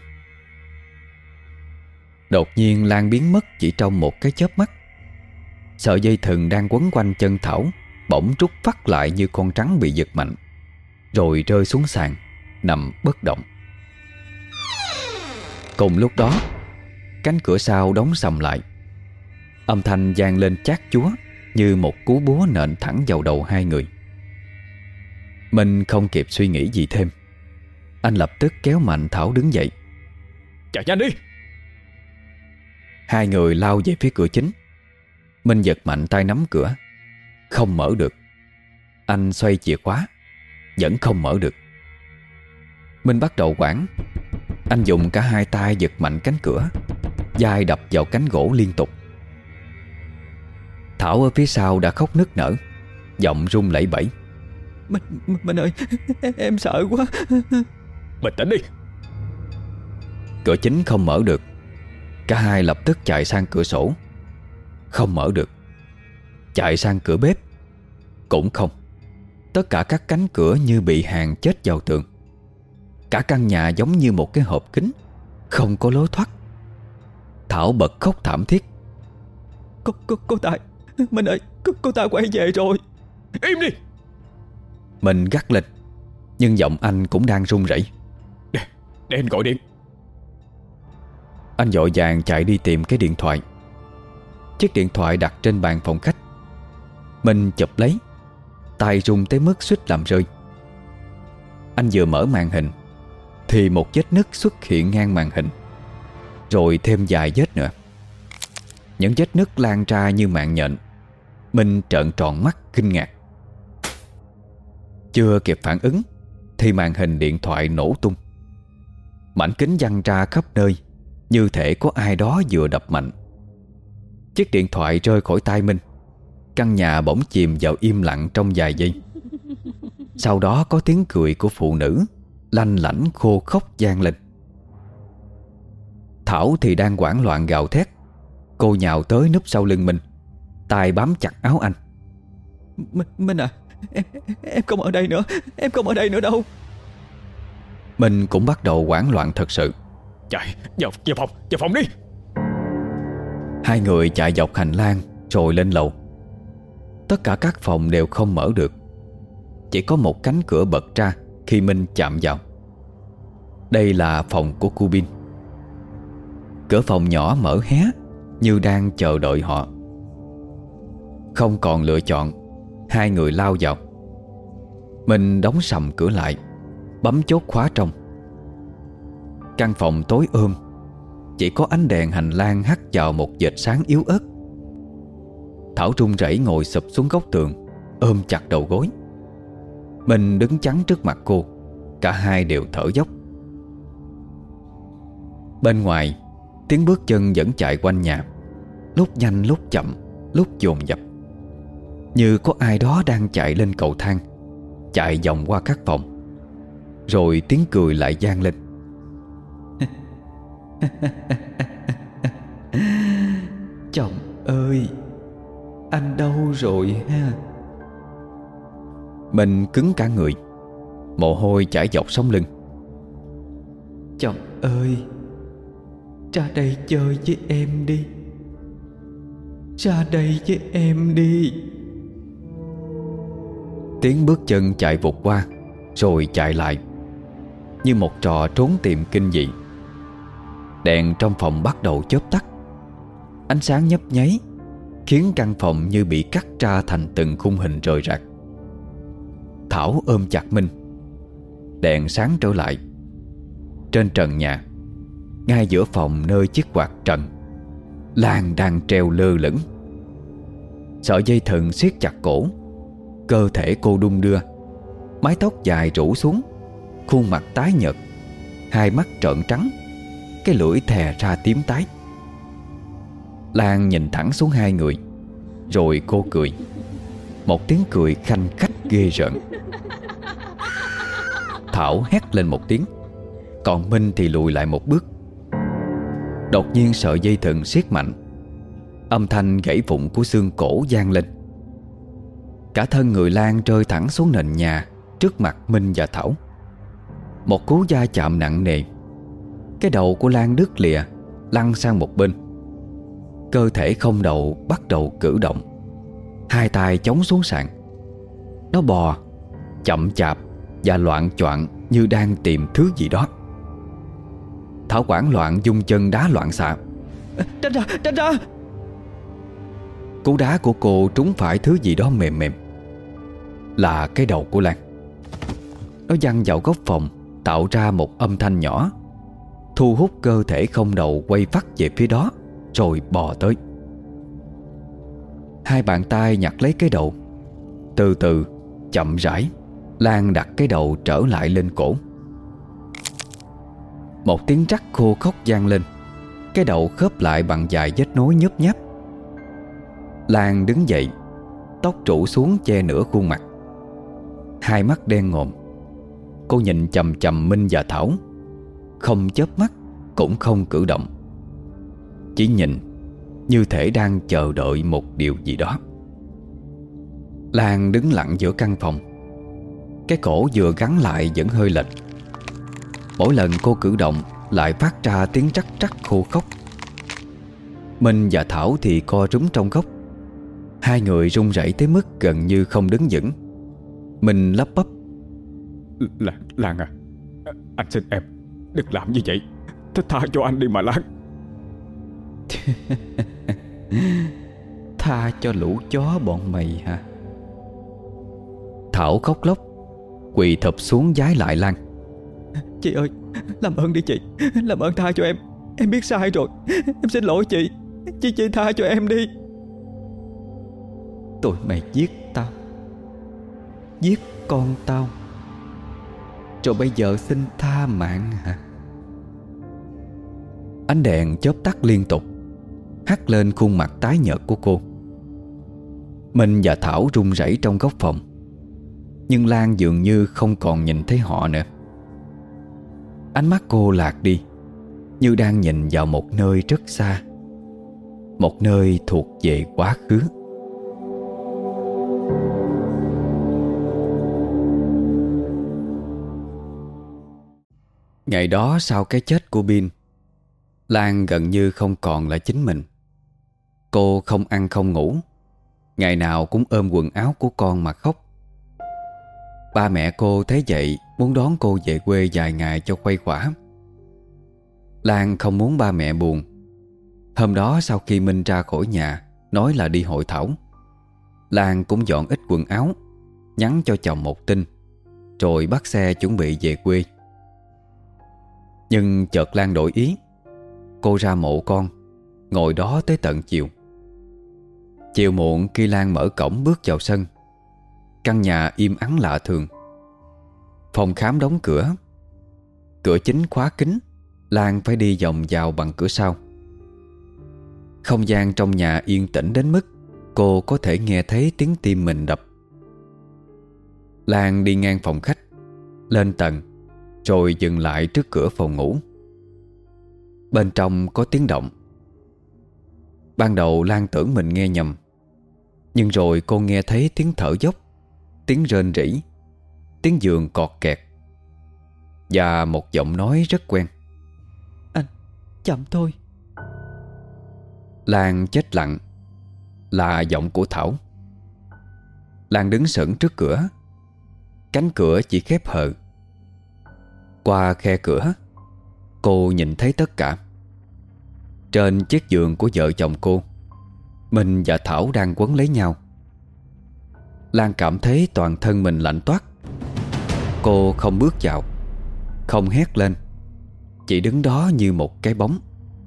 Đột nhiên Lan biến mất chỉ trong một cái chớp mắt. Sợi dây thừng đang quấn quanh chân Thảo bỗng rút phắt lại như con rắn bị giật mạnh, rồi rơi xuống sàn, nằm bất động. Cùng lúc đó, cánh cửa sau đóng sầm lại. Âm thanh vang lên chát chúa như một cú búa nện thẳng vào đầu hai người. Minh không kịp suy nghĩ gì thêm. Anh lập tức kéo mạnh Thảo đứng dậy. Chạy nhanh đi! Hai người lao về phía cửa chính. Minh giật mạnh tay nắm cửa. Không mở được. Anh xoay chìa khóa, vẫn không mở được. Minh bắt đầu hoảng. Anh dùng cả hai tay giật mạnh cánh cửa, vai đập vào cánh gỗ liên tục. Thảo ở phía sau đã khóc nức nở, giọng run lẩy bẩy. Mình, mình ơi, em sợ quá. Bình tĩnh đi! Cửa chính không mở được. Cả hai lập tức chạy sang cửa sổ. Không mở được. Chạy sang cửa bếp. Cũng không. Tất cả các cánh cửa như bị hàn chết vào tường. Cả căn nhà giống như một cái hộp kính, không có lối thoát. Thảo bật khóc thảm thiết. Cô, cô, cô Tài, mình ơi, cô, cô ta quay về rồi. Im đi! Mình gắt lên, nhưng giọng anh cũng đang run rẩy. Để, để anh gọi điện. Anh vội vàng chạy đi tìm cái điện thoại. Chiếc điện thoại đặt trên bàn phòng khách. Mình chụp lấy, tay run tới mức suýt làm rơi. Anh vừa mở màn hình thì một vết nứt xuất hiện ngang màn hình, rồi thêm vài vết nữa. Những vết nứt lan ra như mạng nhện. Minh trợn tròn mắt kinh ngạc. Chưa kịp phản ứng thì màn hình điện thoại nổ tung. Mảnh kính văng ra khắp nơi, như thể có ai đó vừa đập mạnh. Chiếc điện thoại rơi khỏi tay Minh. Căn nhà bỗng chìm vào im lặng trong vài giây. Sau đó có tiếng cười của phụ nữ lanh lảnh khô khốc vang lên. Thảo thì đang hoảng loạn gào thét. Cô nhào tới núp sau lưng Minh, tay bám chặt áo anh. Minh, Minh à, em, em không ở đây nữa. Em không ở đây nữa đâu. Minh cũng bắt đầu hoảng loạn thật sự. Chạy, vào, vào phòng, vào phòng đi! Hai người chạy dọc hành lang rồi lên lầu. Tất cả các phòng đều không mở được. chỉ có một cánh cửa bật ra khi Minh chạm vào. Đây là phòng của cô Bin. Cửa phòng nhỏ mở hé như đang chờ đợi họ. Không còn lựa chọn, hai người lao vào. Mình đóng sầm cửa lại, bấm chốt khóa trong. Căn phòng tối ôm, chỉ có ánh đèn hành lang hắt vào một vệt sáng yếu ớt. Thảo run rẩy ngồi sụp xuống góc tường, ôm chặt đầu gối. Mình đứng chắn trước mặt cô, cả hai đều thở dốc. Bên ngoài, tiếng bước chân vẫn chạy quanh nhà, lúc nhanh lúc chậm, lúc dồn dập, như có ai đó đang chạy lên cầu thang, chạy vòng qua các phòng. Rồi tiếng cười lại vang lên. Chồng ơi, anh đâu rồi ha? Mình cứng cả người, mồ hôi chảy dọc sống lưng. Chồng ơi, ra đây chơi với em đi. Ra đây với em đi. Tiếng bước chân chạy vụt qua, rồi chạy lại, như một trò trốn tìm kinh dị. Đèn trong phòng bắt đầu chớp tắt. Ánh sáng nhấp nháy khiến căn phòng như bị cắt ra thành từng khung hình rời rạc. Thảo ôm chặt Minh. Đèn sáng trở lại. Trên trần nhà, ngay giữa phòng nơi chiếc quạt trần, Lan đang treo lơ lửng. Sợi dây thừng siết chặt cổ, cơ thể cô đung đưa, mái tóc dài rủ xuống, khuôn mặt tái nhợt, hai mắt trợn trắng, cái lưỡi thè ra tím tái. Lan nhìn thẳng xuống hai người, rồi cô cười. Một tiếng cười khanh khách ghê rợn. Thảo hét lên một tiếng, còn Minh thì lùi lại một bước. Đột nhiên sợi dây thừng siết mạnh, âm thanh gãy vụn của xương cổ vang lên. Cả thân người Lan rơi thẳng xuống nền nhà trước mặt Minh và Thảo. Một cú va chạm nặng nề. Cái đầu của Lan đứt lìa, lăn sang một bên. Cơ thể không đầu bắt đầu cử động, hai tay chống xuống sàn. Nó bò chậm chạp và loạng choạng như đang tìm thứ gì đó. Thảo hoảng loạn dung chân đá loạn xạ. Tránh ra, tránh ra. Cú đá của cô trúng phải thứ gì đó mềm mềm. Là cái đầu của Lan. Nó văng vào góc phòng, tạo ra một âm thanh nhỏ, thu hút cơ thể không đầu quay phắt về phía đó, rồi bò tới. Hai bàn tay nhặt lấy cái đầu. Từ từ, chậm rãi, Lan đặt cái đầu trở lại lên cổ. Một tiếng rắc khô khóc vang lên. Cái đầu khớp lại bằng vài vết nối nhớp nháp. Lan đứng dậy, tóc rủ xuống che nửa khuôn mặt. Hai mắt đen ngòm. Cô nhìn chằm chằm Minh và Thảo, không chớp mắt, cũng không cử động. Chỉ nhìn như thể đang chờ đợi một điều gì đó. Lan đứng lặng giữa căn phòng. Cái cổ vừa gắn lại vẫn hơi lệch. Mỗi lần cô cử động lại phát ra tiếng trắc trắc khô khốc. Minh và Thảo thì co rúm trong góc. Hai người run rẩy tới mức gần như không đứng vững. Minh lắp bắp. Lan, Lan à, anh xin em đừng làm như vậy. Thích tha cho anh đi mà Lan. Tha cho lũ chó bọn mày hả? Thảo khóc lóc, quỳ thụp xuống vái lại Lan. Chị ơi, làm ơn đi chị, làm ơn tha cho em. Em biết sai rồi, em xin lỗi chị. Chị chị tha cho em đi. Tụi mày giết tao, giết con tao, rồi bây giờ xin tha mạng hả? Ánh đèn chớp tắt liên tục, hắt lên khuôn mặt tái nhợt của cô. Minh và Thảo run rẩy trong góc phòng, nhưng Lan dường như không còn nhìn thấy họ nữa. Ánh mắt cô lạc đi, như đang nhìn vào một nơi rất xa, một nơi thuộc về quá khứ. Ngày đó sau cái chết của Bin, Lan gần như không còn là chính mình. Cô không ăn không ngủ, ngày nào cũng ôm quần áo của con mà khóc. Ba mẹ cô thấy vậy muốn đón cô về quê vài ngày cho khuây khỏa. Lan không muốn ba mẹ buồn. Hôm đó sau khi Minh ra khỏi nhà nói là đi hội thảo, Lan cũng dọn ít quần áo, nhắn cho chồng một tin, rồi bắt xe chuẩn bị về quê. Nhưng chợt Lan đổi ý. Cô ra mộ con, ngồi đó tới tận chiều. Chiều muộn khi Lan mở cổng bước vào sân, căn nhà im ắng lạ thường. Phòng khám đóng cửa, cửa chính khóa kín. Lan phải đi vòng vào bằng cửa sau. Không gian trong nhà yên tĩnh đến mức cô có thể nghe thấy tiếng tim mình đập. Lan đi ngang phòng khách, lên tầng, rồi dừng lại trước cửa phòng ngủ. Bên trong có tiếng động. Ban đầu Lan tưởng mình nghe nhầm, nhưng rồi cô nghe thấy tiếng thở dốc, tiếng rên rỉ, tiếng giường cọt kẹt, và một giọng nói rất quen: Anh, chậm thôi. Lan chết lặng. Là giọng của Thảo. Lan đứng sững trước cửa. Cánh cửa chỉ khép hờ. Qua khe cửa, cô nhìn thấy tất cả. Trên chiếc giường của vợ chồng cô, Minh và Thảo đang quấn lấy nhau. Lan cảm thấy toàn thân mình lạnh toát. Cô không bước vào, không hét lên, chỉ đứng đó như một cái bóng.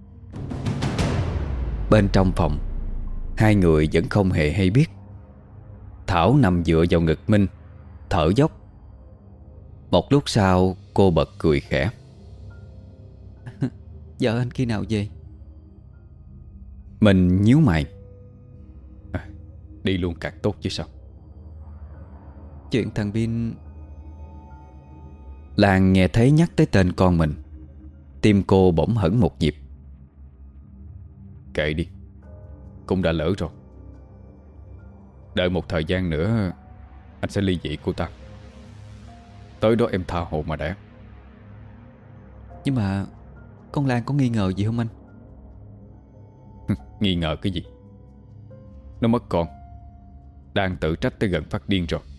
Bên trong phòng, hai người vẫn không hề hay biết. Thảo nằm dựa vào ngực Minh, thở dốc. Một lúc sau cô bật cười khẽ. Vợ anh khi nào về? Mình nhíu mày. À, đi luôn càng tốt chứ sao. Chuyện thằng Bin... Lan nghe thấy nhắc tới tên con mình, tim cô bỗng hẫng một nhịp. Kệ đi, cũng đã lỡ rồi. Đợi một thời gian nữa anh sẽ ly dị cô ta. Tới đó em tha hồ mà đẻ. Nhưng mà con Lan có nghi ngờ gì không anh? Nghi ngờ cái gì? Nó mất con, đang tự trách tới gần phát điên rồi.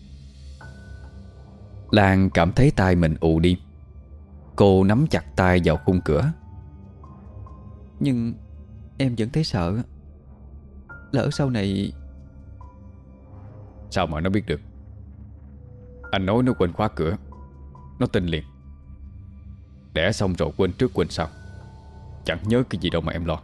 Lan cảm thấy tay mình ù đi. Cô nắm chặt tay vào khung cửa. Nhưng em vẫn thấy sợ. Lỡ sau này... Sao mà nó biết được? Anh nói nó quên khóa cửa, nó tin liền. Đẻ xong rồi quên trước quên sau, chẳng nhớ cái gì đâu mà em lo.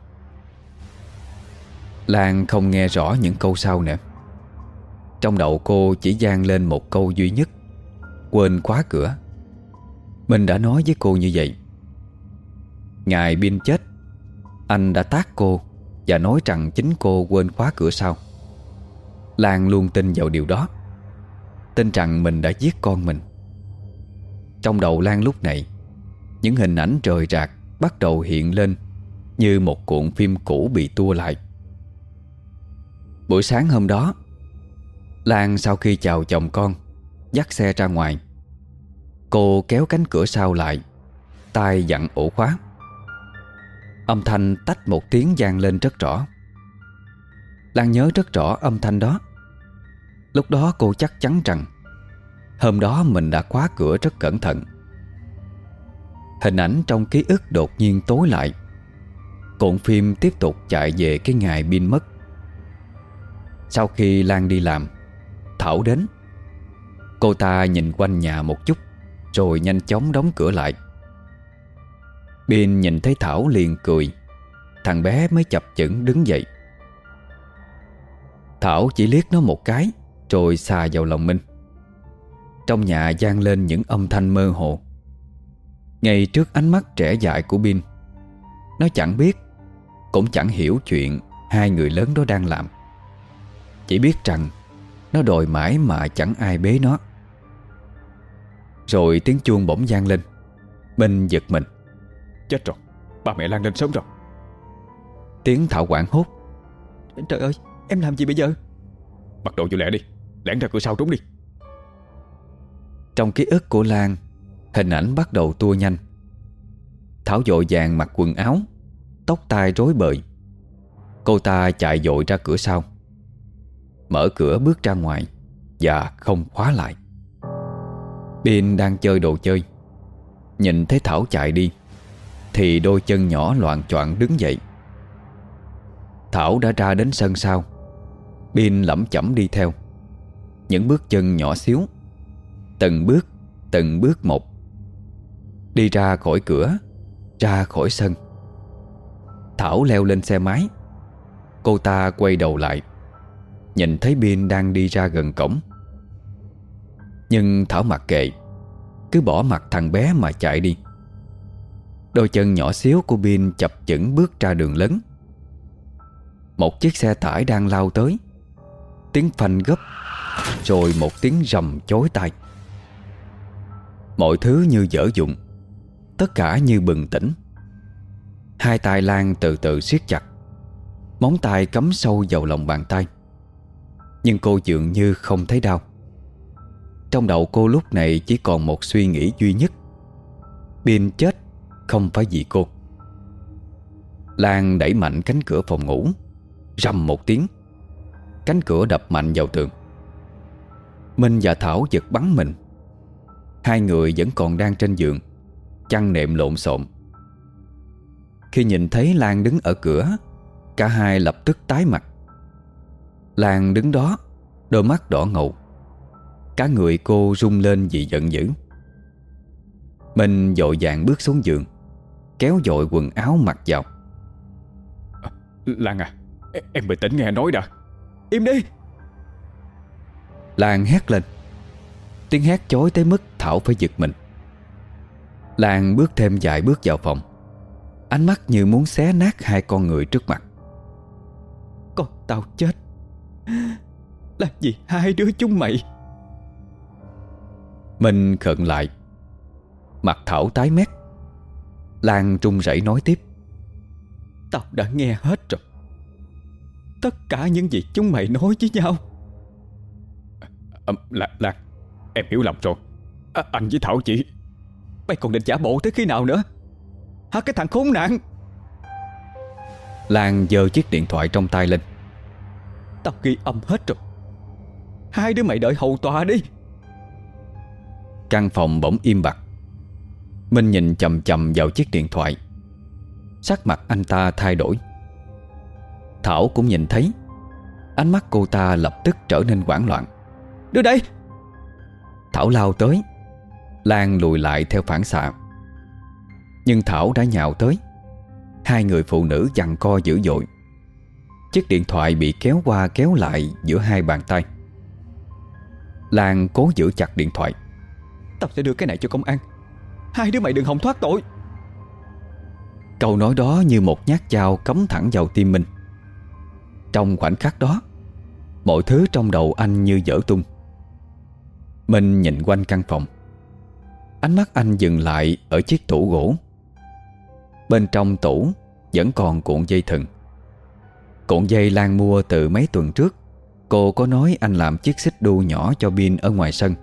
Lan không nghe rõ những câu sau nữa. Trong đầu cô chỉ vang lên một câu duy nhất: quên khóa cửa. Mình đã nói với cô như vậy. Ngày Bin chết, anh đã tát cô và nói rằng chính cô quên khóa cửa sau. Lan luôn tin vào điều đó, tin rằng mình đã giết con mình. Trong đầu Lan lúc này, những hình ảnh rời rạc bắt đầu hiện lên như một cuộn phim cũ bị tua lại. Buổi sáng hôm đó, Lan sau khi chào chồng con, dắt xe ra ngoài. Cô kéo cánh cửa sau lại, tay dặn ổ khóa. Âm thanh tách một tiếng vang lên rất rõ. Lan nhớ rất rõ âm thanh đó. Lúc đó cô chắc chắn rằng hôm đó mình đã khóa cửa rất cẩn thận. Hình ảnh trong ký ức đột nhiên tối lại. Cuộn phim tiếp tục chạy về cái ngày Bin mất. Sau khi Lan đi làm, Thảo đến. Cô ta nhìn quanh nhà một chút, rồi nhanh chóng đóng cửa lại. Bin nhìn thấy Thảo liền cười. Thằng bé mới chập chững đứng dậy. Thảo chỉ liếc nó một cái, rồi xà vào lòng Minh. Trong nhà vang lên những âm thanh mơ hồ. Ngay trước ánh mắt trẻ dại của Bin, nó chẳng biết, cũng chẳng hiểu chuyện hai người lớn đó đang làm. Chỉ biết rằng nó đòi mãi mà chẳng ai bế nó. Rồi tiếng chuông bỗng vang lên. Minh giật mình. Chết rồi, ba mẹ Lan lên sớm rồi. Tiếng Thảo hoảng hốt. Trời ơi, em làm gì bây giờ? Mặc đồ vô lẹ đi, lẻn ra cửa sau trốn đi. Trong ký ức của Lan, hình ảnh bắt đầu tua nhanh. Thảo vội vàng mặc quần áo, tóc tai rối bời. Cô ta chạy vội ra cửa sau, mở cửa bước ra ngoài và không khóa lại. Bin đang chơi đồ chơi, nhìn thấy Thảo chạy đi thì đôi chân nhỏ loạng choạng đứng dậy. Thảo đã ra đến sân sau. Bin lẩm chẩm đi theo, những bước chân nhỏ xíu, từng bước, từng bước một, đi ra khỏi cửa, ra khỏi sân. Thảo leo lên xe máy. Cô ta quay đầu lại, nhìn thấy Bin đang đi ra gần cổng. Nhưng Thảo mặc kệ, cứ bỏ mặc thằng bé mà chạy đi. Đôi chân nhỏ xíu của Bin chập chững bước ra đường lớn. Một chiếc xe tải đang lao tới, tiếng phanh gấp, rồi một tiếng rầm chói tai. Mọi thứ như dở dụng, tất cả như bừng tỉnh. Hai tay Lan từ từ siết chặt, móng tay cắm sâu vào lòng bàn tay. Nhưng cô dường như không thấy đau. Trong đầu cô lúc này chỉ còn một suy nghĩ duy nhất: Bin chết không phải vì cô. Lan đẩy mạnh cánh cửa phòng ngủ. Rầm một tiếng, cánh cửa đập mạnh vào tường. Minh và Thảo giật bắn mình. Hai người vẫn còn đang trên giường, chăn nệm lộn xộn. Khi nhìn thấy Lan đứng ở cửa, cả hai lập tức tái mặt. Lan đứng đó, đôi mắt đỏ ngầu. Cả người cô rung lên vì giận dữ. Minh vội vàng bước xuống giường, kéo vội quần áo mặc vào. à, Lan à, em bình tĩnh nghe nói đã. Im đi. Lan hét lên. Tiếng hét chói tới mức Thảo phải giật mình. Lan bước thêm vài bước vào phòng, ánh mắt như muốn xé nát hai con người trước mặt. Con tao chết, làm gì hai đứa chúng mày? Minh khựng lại, mặt Thảo tái mét. Lan run rẩy nói tiếp: Tao đã nghe hết rồi, tất cả những gì chúng mày nói với nhau. à, Lan, Lan, em hiểu lầm rồi. à, Anh với Thảo chỉ... Mày còn định giả bộ tới khi nào nữa hả, cái thằng khốn nạn? Lan giơ chiếc điện thoại trong tay lên. Tao ghi âm hết rồi, hai đứa mày đợi hầu tòa đi. Căn phòng bỗng im bặt. Minh nhìn chầm chầm vào chiếc điện thoại. Sắc mặt anh ta thay đổi. Thảo cũng nhìn thấy. Ánh mắt cô ta lập tức trở nên hoảng loạn. Đưa đây. Thảo lao tới. Lan lùi lại theo phản xạ. Nhưng Thảo đã nhào tới. Hai người phụ nữ giằng co dữ dội. Chiếc điện thoại bị kéo qua kéo lại giữa hai bàn tay. Lan cố giữ chặt điện thoại. Tao sẽ đưa cái này cho công an, hai đứa mày đừng hòng thoát tội. Câu nói đó như một nhát dao cắm thẳng vào tim Minh. Trong khoảnh khắc đó, mọi thứ trong đầu anh như vỡ tung. Minh nhìn quanh căn phòng. Ánh mắt anh dừng lại ở chiếc tủ gỗ. Bên trong tủ vẫn còn cuộn dây thừng. Cuộn dây Lan mua từ mấy tuần trước. Cô có nói anh làm chiếc xích đu nhỏ cho Bin ở ngoài sân.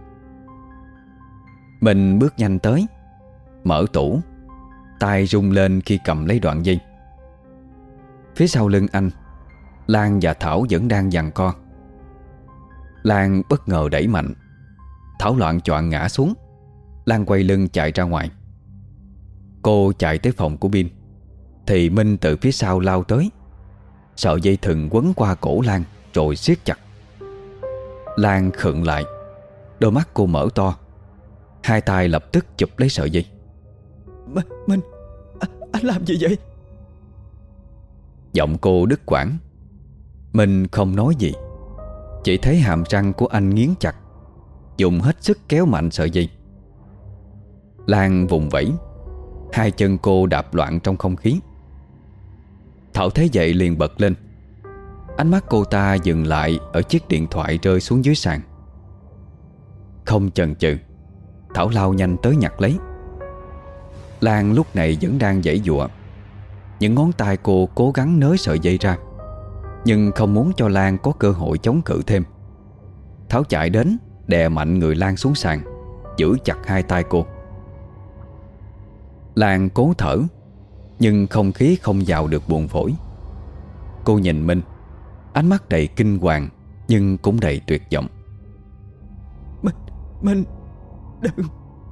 Mình bước nhanh tới, mở tủ, tay rung lên khi cầm lấy đoạn dây. Phía sau lưng anh, Lan và Thảo vẫn đang giằng co. Lan bất ngờ đẩy mạnh. Thảo loạng choạng ngã xuống. Lan quay lưng chạy ra ngoài. Cô chạy tới phòng của Bin thì Minh từ phía sau lao tới. Sợi dây thừng quấn qua cổ Lan rồi siết chặt. Lan khựng lại. Đôi mắt cô mở to. Hai tay lập tức chụp lấy sợi dây. Minh, Minh à, anh làm gì vậy? Giọng cô đứt quãng. Minh không nói gì, chỉ thấy hàm răng của anh nghiến chặt, dùng hết sức kéo mạnh sợi dây. Lan vùng vẫy. Hai chân cô đạp loạn trong không khí. Thảo thấy vậy liền bật lên. Ánh mắt cô ta dừng lại ở chiếc điện thoại rơi xuống dưới sàn. Không chần chừ, Thảo lao nhanh tới nhặt lấy. Lan lúc này vẫn đang giãy giụa. Những ngón tay cô cố gắng nới sợi dây ra, nhưng không muốn cho Lan có cơ hội chống cự thêm. Thảo chạy đến, đè mạnh người Lan xuống sàn, giữ chặt hai tay cô. Lan cố thở, nhưng không khí không vào được buồng phổi. Cô nhìn Minh, ánh mắt đầy kinh hoàng nhưng cũng đầy tuyệt vọng. Minh, Minh, Đừng.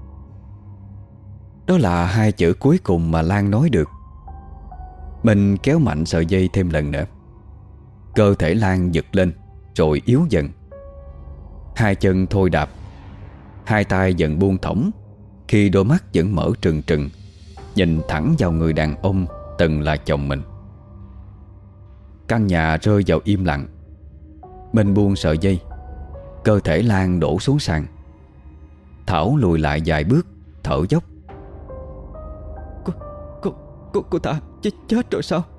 Đó là hai chữ cuối cùng mà Lan nói được. Mình kéo mạnh sợi dây thêm lần nữa. Cơ thể Lan giật lên rồi yếu dần. Hai chân thôi đạp, hai tay dần buông thõng, khi đôi mắt vẫn mở trừng trừng, nhìn thẳng vào người đàn ông từng là chồng mình. Căn nhà rơi vào im lặng. Mình buông sợi dây, cơ thể Lan đổ xuống sàn. Thảo lùi lại vài bước, thở dốc. Cô, cô, cô, cô ta chết, chết rồi sao?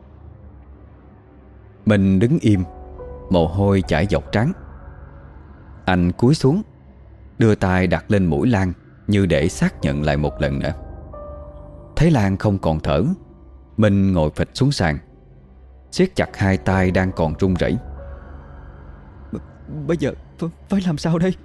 Mình đứng im, mồ hôi chảy dọc trán. Anh cúi xuống, đưa tay đặt lên mũi Lan như để xác nhận lại một lần nữa. Thấy Lan không còn thở, mình ngồi phịch xuống sàn, siết chặt hai tay đang còn run rẩy. Bây giờ phải, phải làm sao đây?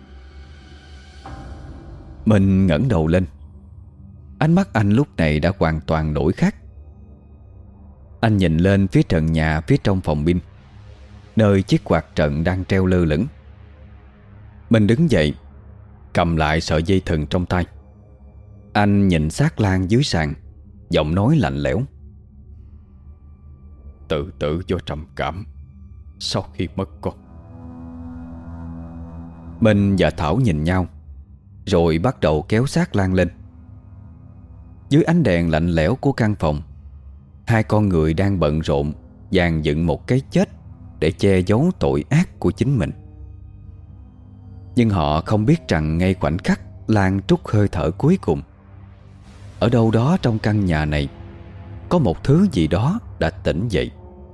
Mình ngẩng đầu lên. Ánh mắt anh lúc này đã hoàn toàn đổi khác. Anh nhìn lên phía trần nhà phía trong phòng pin, nơi chiếc quạt trận đang treo lơ lửng. Mình đứng dậy, cầm lại sợi dây thừng trong tay. Anh nhìn xác Lan dưới sàn, giọng nói lạnh lẽo. Tự tử do trầm cảm sau khi mất con. Mình và Thảo nhìn nhau, rồi bắt đầu kéo xác Lan lên. Dưới ánh đèn lạnh lẽo của căn phòng, hai con người đang bận rộn dàn dựng một cái chết để che giấu tội ác của chính mình. Nhưng họ không biết rằng ngay khoảnh khắc Lan trút hơi thở cuối cùng, ở đâu đó trong căn nhà này có một thứ gì đó đã tỉnh dậy.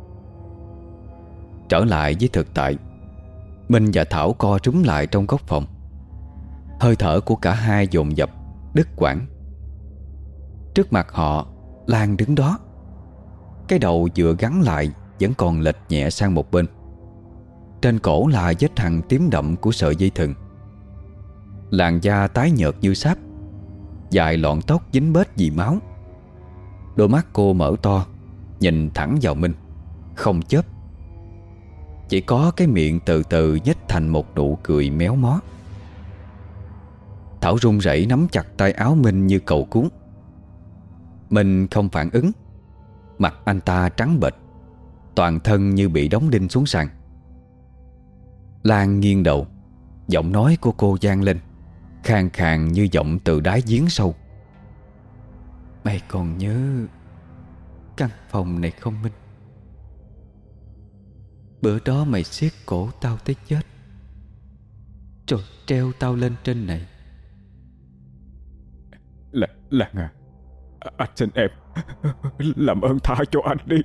Trở lại với thực tại, Minh và Thảo co rúm lại trong góc phòng. Hơi thở của cả hai dồn dập, đứt quãng. Trước mặt họ, Lan đứng đó. Cái đầu vừa gắn lại vẫn còn lệch nhẹ sang một bên. Trên cổ là vết hằn tím đậm của sợi dây thừng. Làn da tái nhợt như sáp, dài lọn tóc dính bết vì máu. Đôi mắt cô mở to, nhìn thẳng vào Minh, không chớp. Chỉ có cái miệng từ từ nhếch thành một nụ cười méo mó. Thảo run rẩy nắm chặt tay áo Minh như cầu cứu. Minh không phản ứng. Mặt anh ta trắng bệch, toàn thân như bị đóng đinh xuống sàn. Lan nghiêng đầu, giọng nói của cô vang lên, khàn khàn như giọng từ đáy giếng sâu. Mày còn nhớ căn phòng này không Minh? Bữa đó mày siết cổ tao tới chết, rồi treo tao lên trên này. Lan, Lan à, anh xin em làm ơn tha cho anh đi.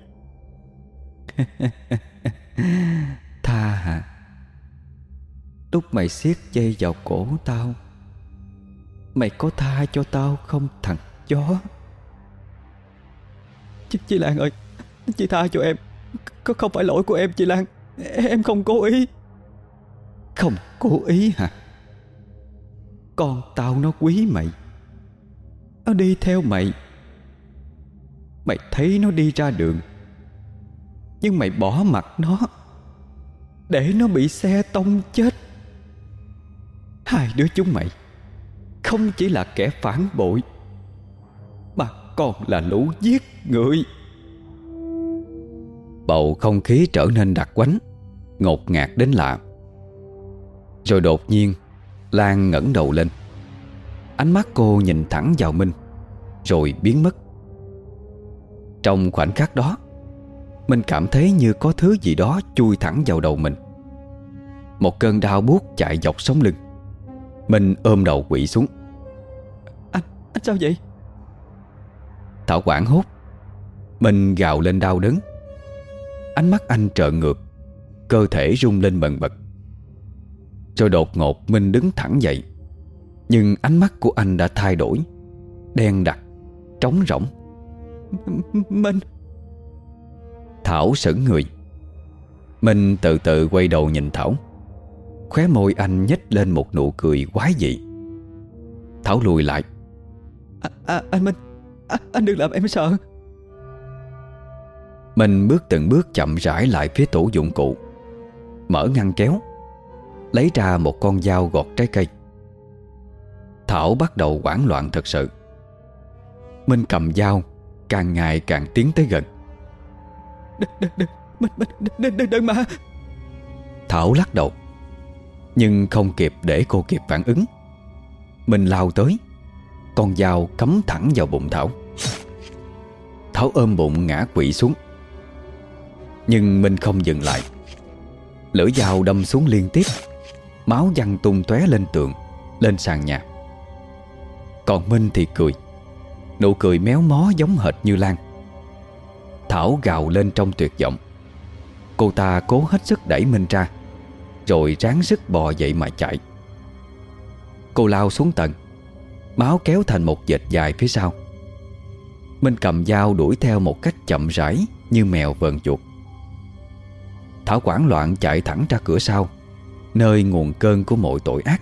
Tha hả? Lúc mày siết dây vào cổ tao, mày có tha cho tao không thằng chó? Chị, chị Lan ơi, chị tha cho em. Có không phải lỗi của em chị Lan. Em không cố ý. Không cố ý hả? Con tao nó quý mày, nó đi theo mày. Mày thấy nó đi ra đường, nhưng mày bỏ mặc nó, để nó bị xe tông chết. Hai đứa chúng mày không chỉ là kẻ phản bội, mà còn là lũ giết người. Bầu không khí trở nên đặc quánh, ngột ngạt đến lạ. Rồi đột nhiên Lan ngẩng đầu lên. Ánh mắt cô nhìn thẳng vào Minh, rồi biến mất. Trong khoảnh khắc đó, Minh cảm thấy như có thứ gì đó chui thẳng vào đầu mình. Một cơn đau buốt chạy dọc sống lưng. Minh ôm đầu quỵ xuống. Anh, anh sao vậy? Thảo hoảng hốt. Minh gào lên đau đớn. Ánh mắt anh trợn ngược, cơ thể rung lên bần bật. Rồi đột ngột Minh đứng thẳng dậy. Nhưng ánh mắt của anh đã thay đổi, đen đặc, trống rỗng. Minh. Thảo sững người. Minh từ từ quay đầu nhìn Thảo. Khóe môi anh nhếch lên một nụ cười quái dị. Thảo lùi lại. à, à, Anh Minh, à, anh đừng làm em sợ. Minh bước từng bước chậm rãi lại phía tủ dụng cụ, mở ngăn kéo, lấy ra một con dao gọt trái cây. Thảo bắt đầu hoảng loạn thật sự. Minh cầm dao, càng ngày càng tiến tới gần. Đừng, đừng, đừng, Minh, Minh, đừng, đừng, đừng mà. Thảo lắc đầu, nhưng không kịp để cô kịp phản ứng. Minh lao tới, con dao cắm thẳng vào bụng Thảo. Thảo ôm bụng ngã quỵ xuống. Nhưng Minh không dừng lại. Lưỡi dao đâm xuống liên tiếp, máu văng tung tóe lên tường, lên sàn nhà. Còn Minh thì cười, nụ cười méo mó giống hệt như Lan. Thảo gào lên trong tuyệt vọng. Cô ta cố hết sức đẩy Minh ra, rồi ráng sức bò dậy mà chạy. Cô lao xuống tầng, máu kéo thành một vệt dài phía sau. Minh cầm dao đuổi theo một cách chậm rãi, như mèo vờn chuột. Thảo hoảng loạn chạy thẳng ra cửa sau, nơi nguồn cơn của mọi tội ác.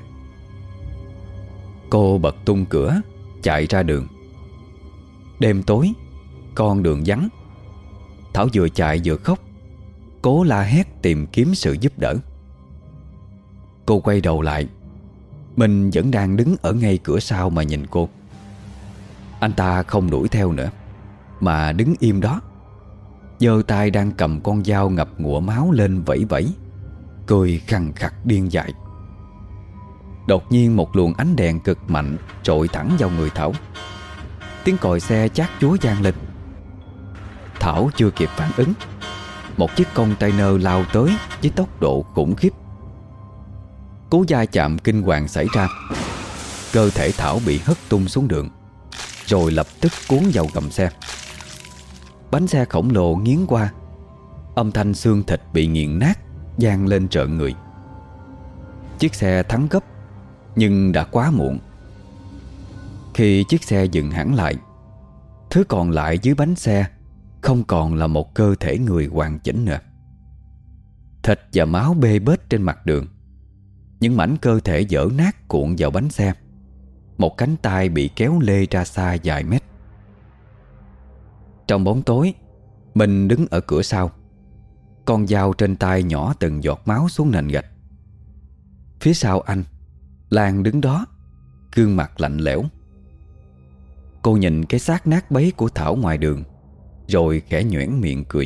Cô bật tung cửa, chạy ra đường. Đêm tối, con đường vắng. Thảo vừa chạy vừa khóc, cố la hét tìm kiếm sự giúp đỡ. Cô quay đầu lại, Minh vẫn đang đứng ở ngay cửa sau mà nhìn cô. Anh ta không đuổi theo nữa, mà đứng im đó, giơ tay đang cầm con dao ngập ngụa máu lên vẫy vẫy, cười khằng khặc điên dại. Đột nhiên một luồng ánh đèn cực mạnh trội thẳng vào người Thảo. Tiếng còi xe chát chúa vang lên. Thảo chưa kịp phản ứng, một chiếc container lao tới với tốc độ khủng khiếp. Cú va chạm kinh hoàng xảy ra, cơ thể Thảo bị hất tung xuống đường, rồi lập tức cuốn vào gầm xe. Bánh xe khổng lồ nghiến qua, âm thanh xương thịt bị nghiền nát vang lên rợn người. Chiếc xe thắng gấp, nhưng đã quá muộn. Khi chiếc xe dừng hẳn lại, thứ còn lại dưới bánh xe không còn là một cơ thể người hoàn chỉnh nữa. Thịt và máu bê bết trên mặt đường. Những mảnh cơ thể vỡ nát cuộn vào bánh xe. Một cánh tay bị kéo lê ra xa vài mét. Trong bóng tối, mình đứng ở cửa sau, con dao trên tay nhỏ từng giọt máu xuống nền gạch. Phía sau anh, Lan đứng đó, gương mặt lạnh lẽo. Cô nhìn cái xác nát bấy của Thảo ngoài đường, rồi khẽ nhoẻn miệng cười.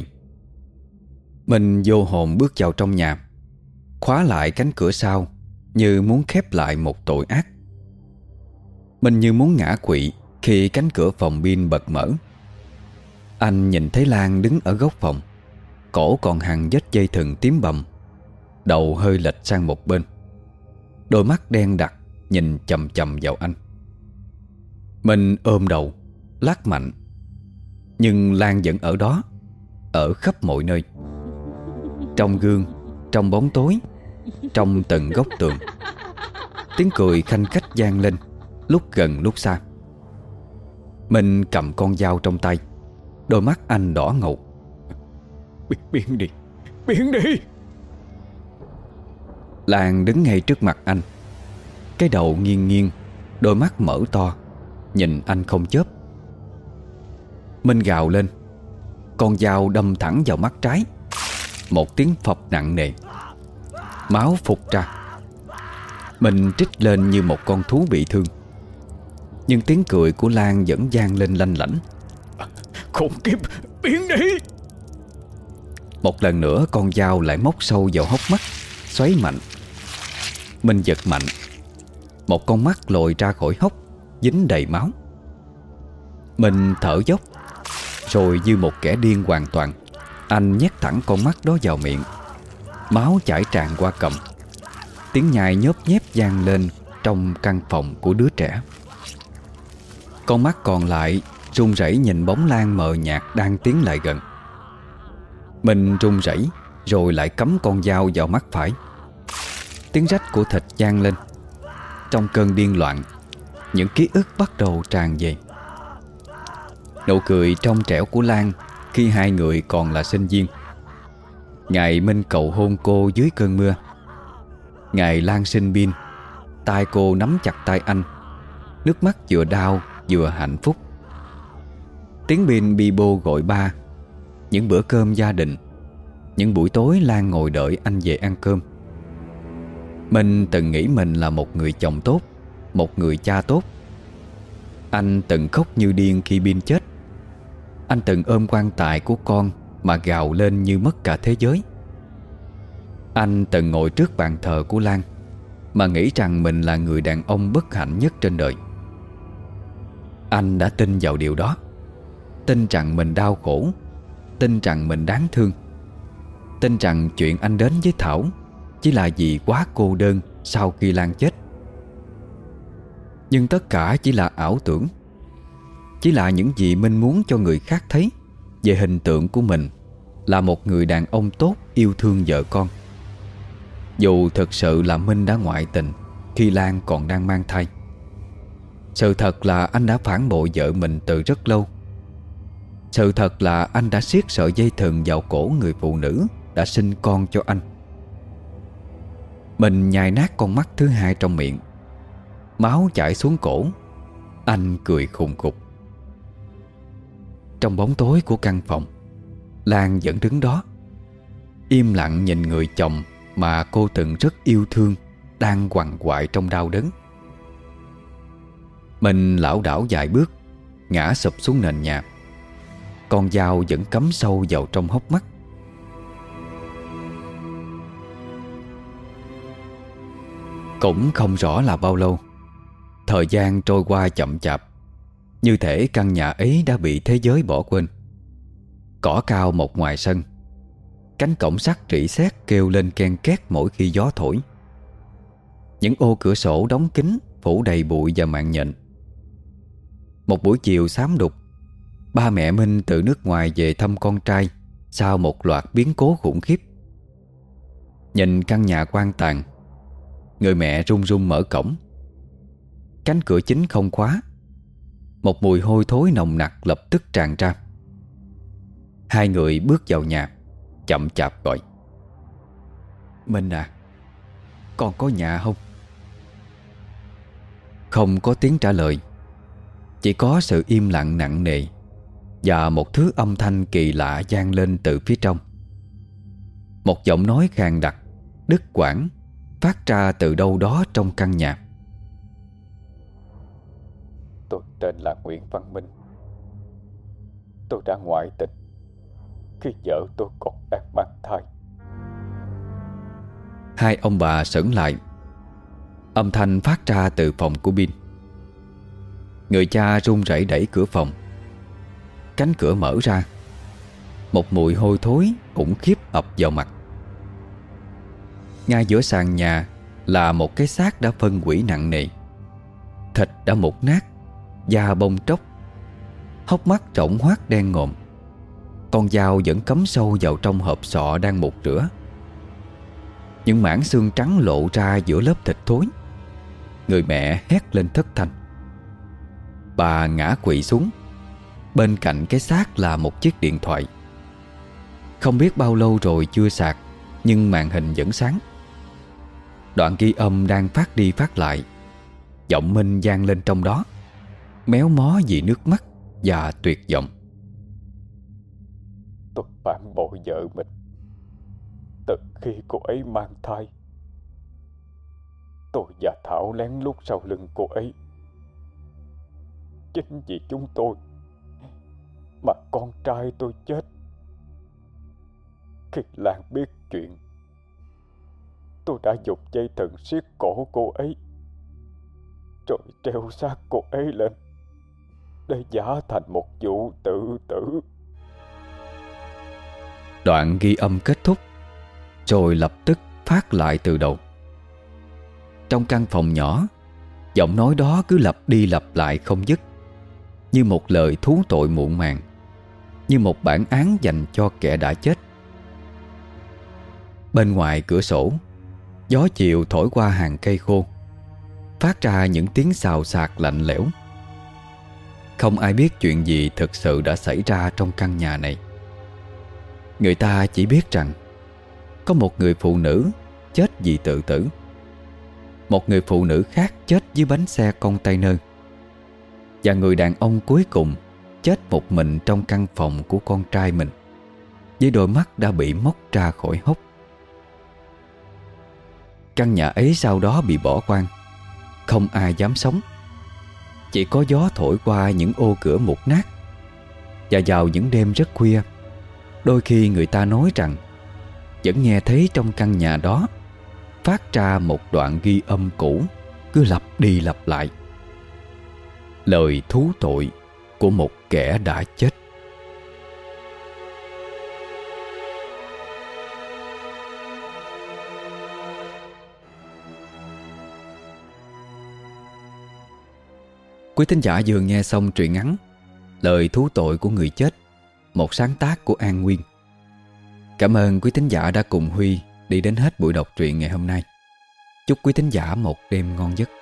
Mình vô hồn bước vào trong nhà, khóa lại cánh cửa sau, như muốn khép lại một tội ác. Mình như muốn ngã quỵ khi cánh cửa phòng pin bật mở. Anh nhìn thấy Lan đứng ở góc phòng, cổ còn hằn vết dây thừng tím bầm, đầu hơi lệch sang một bên, đôi mắt đen đặc nhìn chằm chằm vào anh. Mình ôm đầu, lắc mạnh. Nhưng Lan vẫn ở đó, ở khắp mọi nơi. Trong gương, trong bóng tối, trong từng góc tường. Tiếng cười khanh khách vang lên, lúc gần lúc xa. Mình cầm con dao trong tay, đôi mắt anh đỏ ngầu. Biến, biến đi, biến đi. Lan đứng ngay trước mặt anh, cái đầu nghiêng nghiêng, đôi mắt mở to, nhìn anh không chớp. Minh gào lên, con dao đâm thẳng vào mắt trái. Một tiếng phập nặng nề, máu phụt ra. Mình trích lên như một con thú bị thương. Nhưng tiếng cười của Lan vẫn vang lên lanh lảnh. Khốn kiếp, biến đi. Một lần nữa con dao lại móc sâu vào hốc mắt, xoáy mạnh. Mình giật mạnh, một con mắt lồi ra khỏi hốc, dính đầy máu. Mình thở dốc, rồi như một kẻ điên hoàn toàn, anh nhét thẳng con mắt đó vào miệng. Máu chảy tràn qua cằm. Tiếng nhai nhớp nhép vang lên trong căn phòng của đứa trẻ. Con mắt còn lại run rẩy nhìn bóng Lan mờ nhạt đang tiến lại gần. Mình run rẩy rồi lại cắm con dao vào mắt phải. Tiếng rách của thịt vang lên. Trong cơn điên loạn, những ký ức bắt đầu tràn về. Nụ cười trong trẻo của Lan khi hai người còn là sinh viên. Ngày Minh cầu hôn cô dưới cơn mưa. Ngày Lan sinh pin, tay cô nắm chặt tay anh, nước mắt vừa đau vừa hạnh phúc. Tiếng pin bi bô gọi ba. Những bữa cơm gia đình. Những buổi tối Lan ngồi đợi anh về ăn cơm. Mình từng nghĩ mình là một người chồng tốt, một người cha tốt. Anh từng khóc như điên khi Bin chết. Anh từng ôm quan tài của con mà gào lên như mất cả thế giới. Anh từng ngồi trước bàn thờ của Lan mà nghĩ rằng mình là người đàn ông bất hạnh nhất trên đời. Anh đã tin vào điều đó. Tin rằng mình đau khổ, tin rằng mình đáng thương, tin rằng chuyện anh đến với Thảo chỉ là vì quá cô đơn sau khi Lan chết. Nhưng tất cả chỉ là ảo tưởng, chỉ là những gì Minh muốn cho người khác thấy về hình tượng của mình là một người đàn ông tốt yêu thương vợ con. Dù thực sự là Minh đã ngoại tình khi Lan còn đang mang thai. Sự thật là anh đã phản bội vợ mình từ rất lâu. Sự thật là anh đã siết sợi dây thừng vào cổ người phụ nữ đã sinh con cho anh. Mình nhai nát con mắt thứ hai trong miệng. Máu chảy xuống cổ. Anh cười khùng khục. Trong bóng tối của căn phòng, Lan vẫn đứng đó, im lặng nhìn người chồng mà cô từng rất yêu thương đang quằn quại trong đau đớn. Mình lảo đảo vài bước, ngã sụp xuống nền nhà. Con dao vẫn cắm sâu vào trong hốc mắt. Cũng không rõ là bao lâu, thời gian trôi qua chậm chạp, như thể căn nhà ấy đã bị thế giới bỏ quên. Cỏ cao một ngoài sân, cánh cổng sắt rỉ sét kêu lên ken két mỗi khi gió thổi. Những ô cửa sổ đóng kín phủ đầy bụi và mạng nhện. Một buổi chiều xám đục, ba mẹ Minh từ nước ngoài về thăm con trai sau một loạt biến cố khủng khiếp. Nhìn căn nhà hoang tàn, người mẹ run run mở cổng. Cánh cửa chính không khóa. Một mùi hôi thối nồng nặc lập tức tràn ra. Hai người bước vào nhà, chậm chạp gọi: "Minh à, con có nhà không?" Không có tiếng trả lời. Chỉ có sự im lặng nặng nề và một thứ âm thanh kỳ lạ vang lên từ phía trong. Một giọng nói khàn đặc, đứt quãng phát ra từ đâu đó trong căn nhà: "Tôi tên là Nguyễn Văn Minh. Tôi đã ngoại tình khi vợ tôi còn đang mang thai." Hai ông bà sững lại. Âm thanh phát ra từ phòng của Bin. Người cha run rẩy đẩy cửa phòng. Cánh cửa mở ra. Một mùi hôi thối khủng khiếp ập vào mặt. Ngay giữa sàn nhà là một cái xác đã phân hủy nặng nề. Thịt đã mục nát, da bong tróc, hốc mắt rỗng hoác đen ngòm. Con dao vẫn cắm sâu vào trong hộp sọ đang mục rửa. Những mảng xương trắng lộ ra giữa lớp thịt thối. Người mẹ hét lên thất thanh. Bà ngã quỵ xuống. Bên cạnh cái xác là một chiếc điện thoại. Không biết bao lâu rồi chưa sạc, nhưng màn hình vẫn sáng. Đoạn ghi âm đang phát đi phát lại. Giọng Minh vang lên trong đó, méo mó vì nước mắt và tuyệt vọng: "Tôi phản bội vợ mình từ khi cô ấy mang thai. Tôi và Thảo lén lút sau lưng cô ấy. Chính vì chúng tôi mà con trai tôi chết. Khi Lan biết chuyện, tôi đã dùng dây thừng siết cổ cô ấy, rồi treo xác cô ấy lên để giả thành một vụ tự tử." Đoạn ghi âm kết thúc, rồi lập tức phát lại từ đầu. Trong căn phòng nhỏ, giọng nói đó cứ lặp đi lặp lại không dứt, như một lời thú tội muộn màng, như một bản án dành cho kẻ đã chết. Bên ngoài cửa sổ, gió chiều thổi qua hàng cây khô, phát ra những tiếng xào xạc lạnh lẽo. Không ai biết chuyện gì thực sự đã xảy ra trong căn nhà này. Người ta chỉ biết rằng có một người phụ nữ chết vì tự tử, một người phụ nữ khác chết dưới bánh xe container, và người đàn ông cuối cùng chết một mình trong căn phòng của con trai mình, với đôi mắt đã bị móc ra khỏi hốc. Căn nhà ấy sau đó bị bỏ hoang. không ai dám sống. Chỉ có gió thổi qua những ô cửa mục nát. Và vào những đêm rất khuya, đôi khi người ta nói rằng vẫn nghe thấy trong căn nhà đó phát ra một đoạn ghi âm cũ, cứ lặp đi lặp lại: lời thú tội của một kẻ đã chết. Quý thính giả vừa nghe xong truyện ngắn Lời thú tội của người chết, một sáng tác của An Nguyên. Cảm ơn quý thính giả đã cùng Huy đi đến hết buổi đọc truyện ngày hôm nay. Chúc quý thính giả một đêm ngon giấc.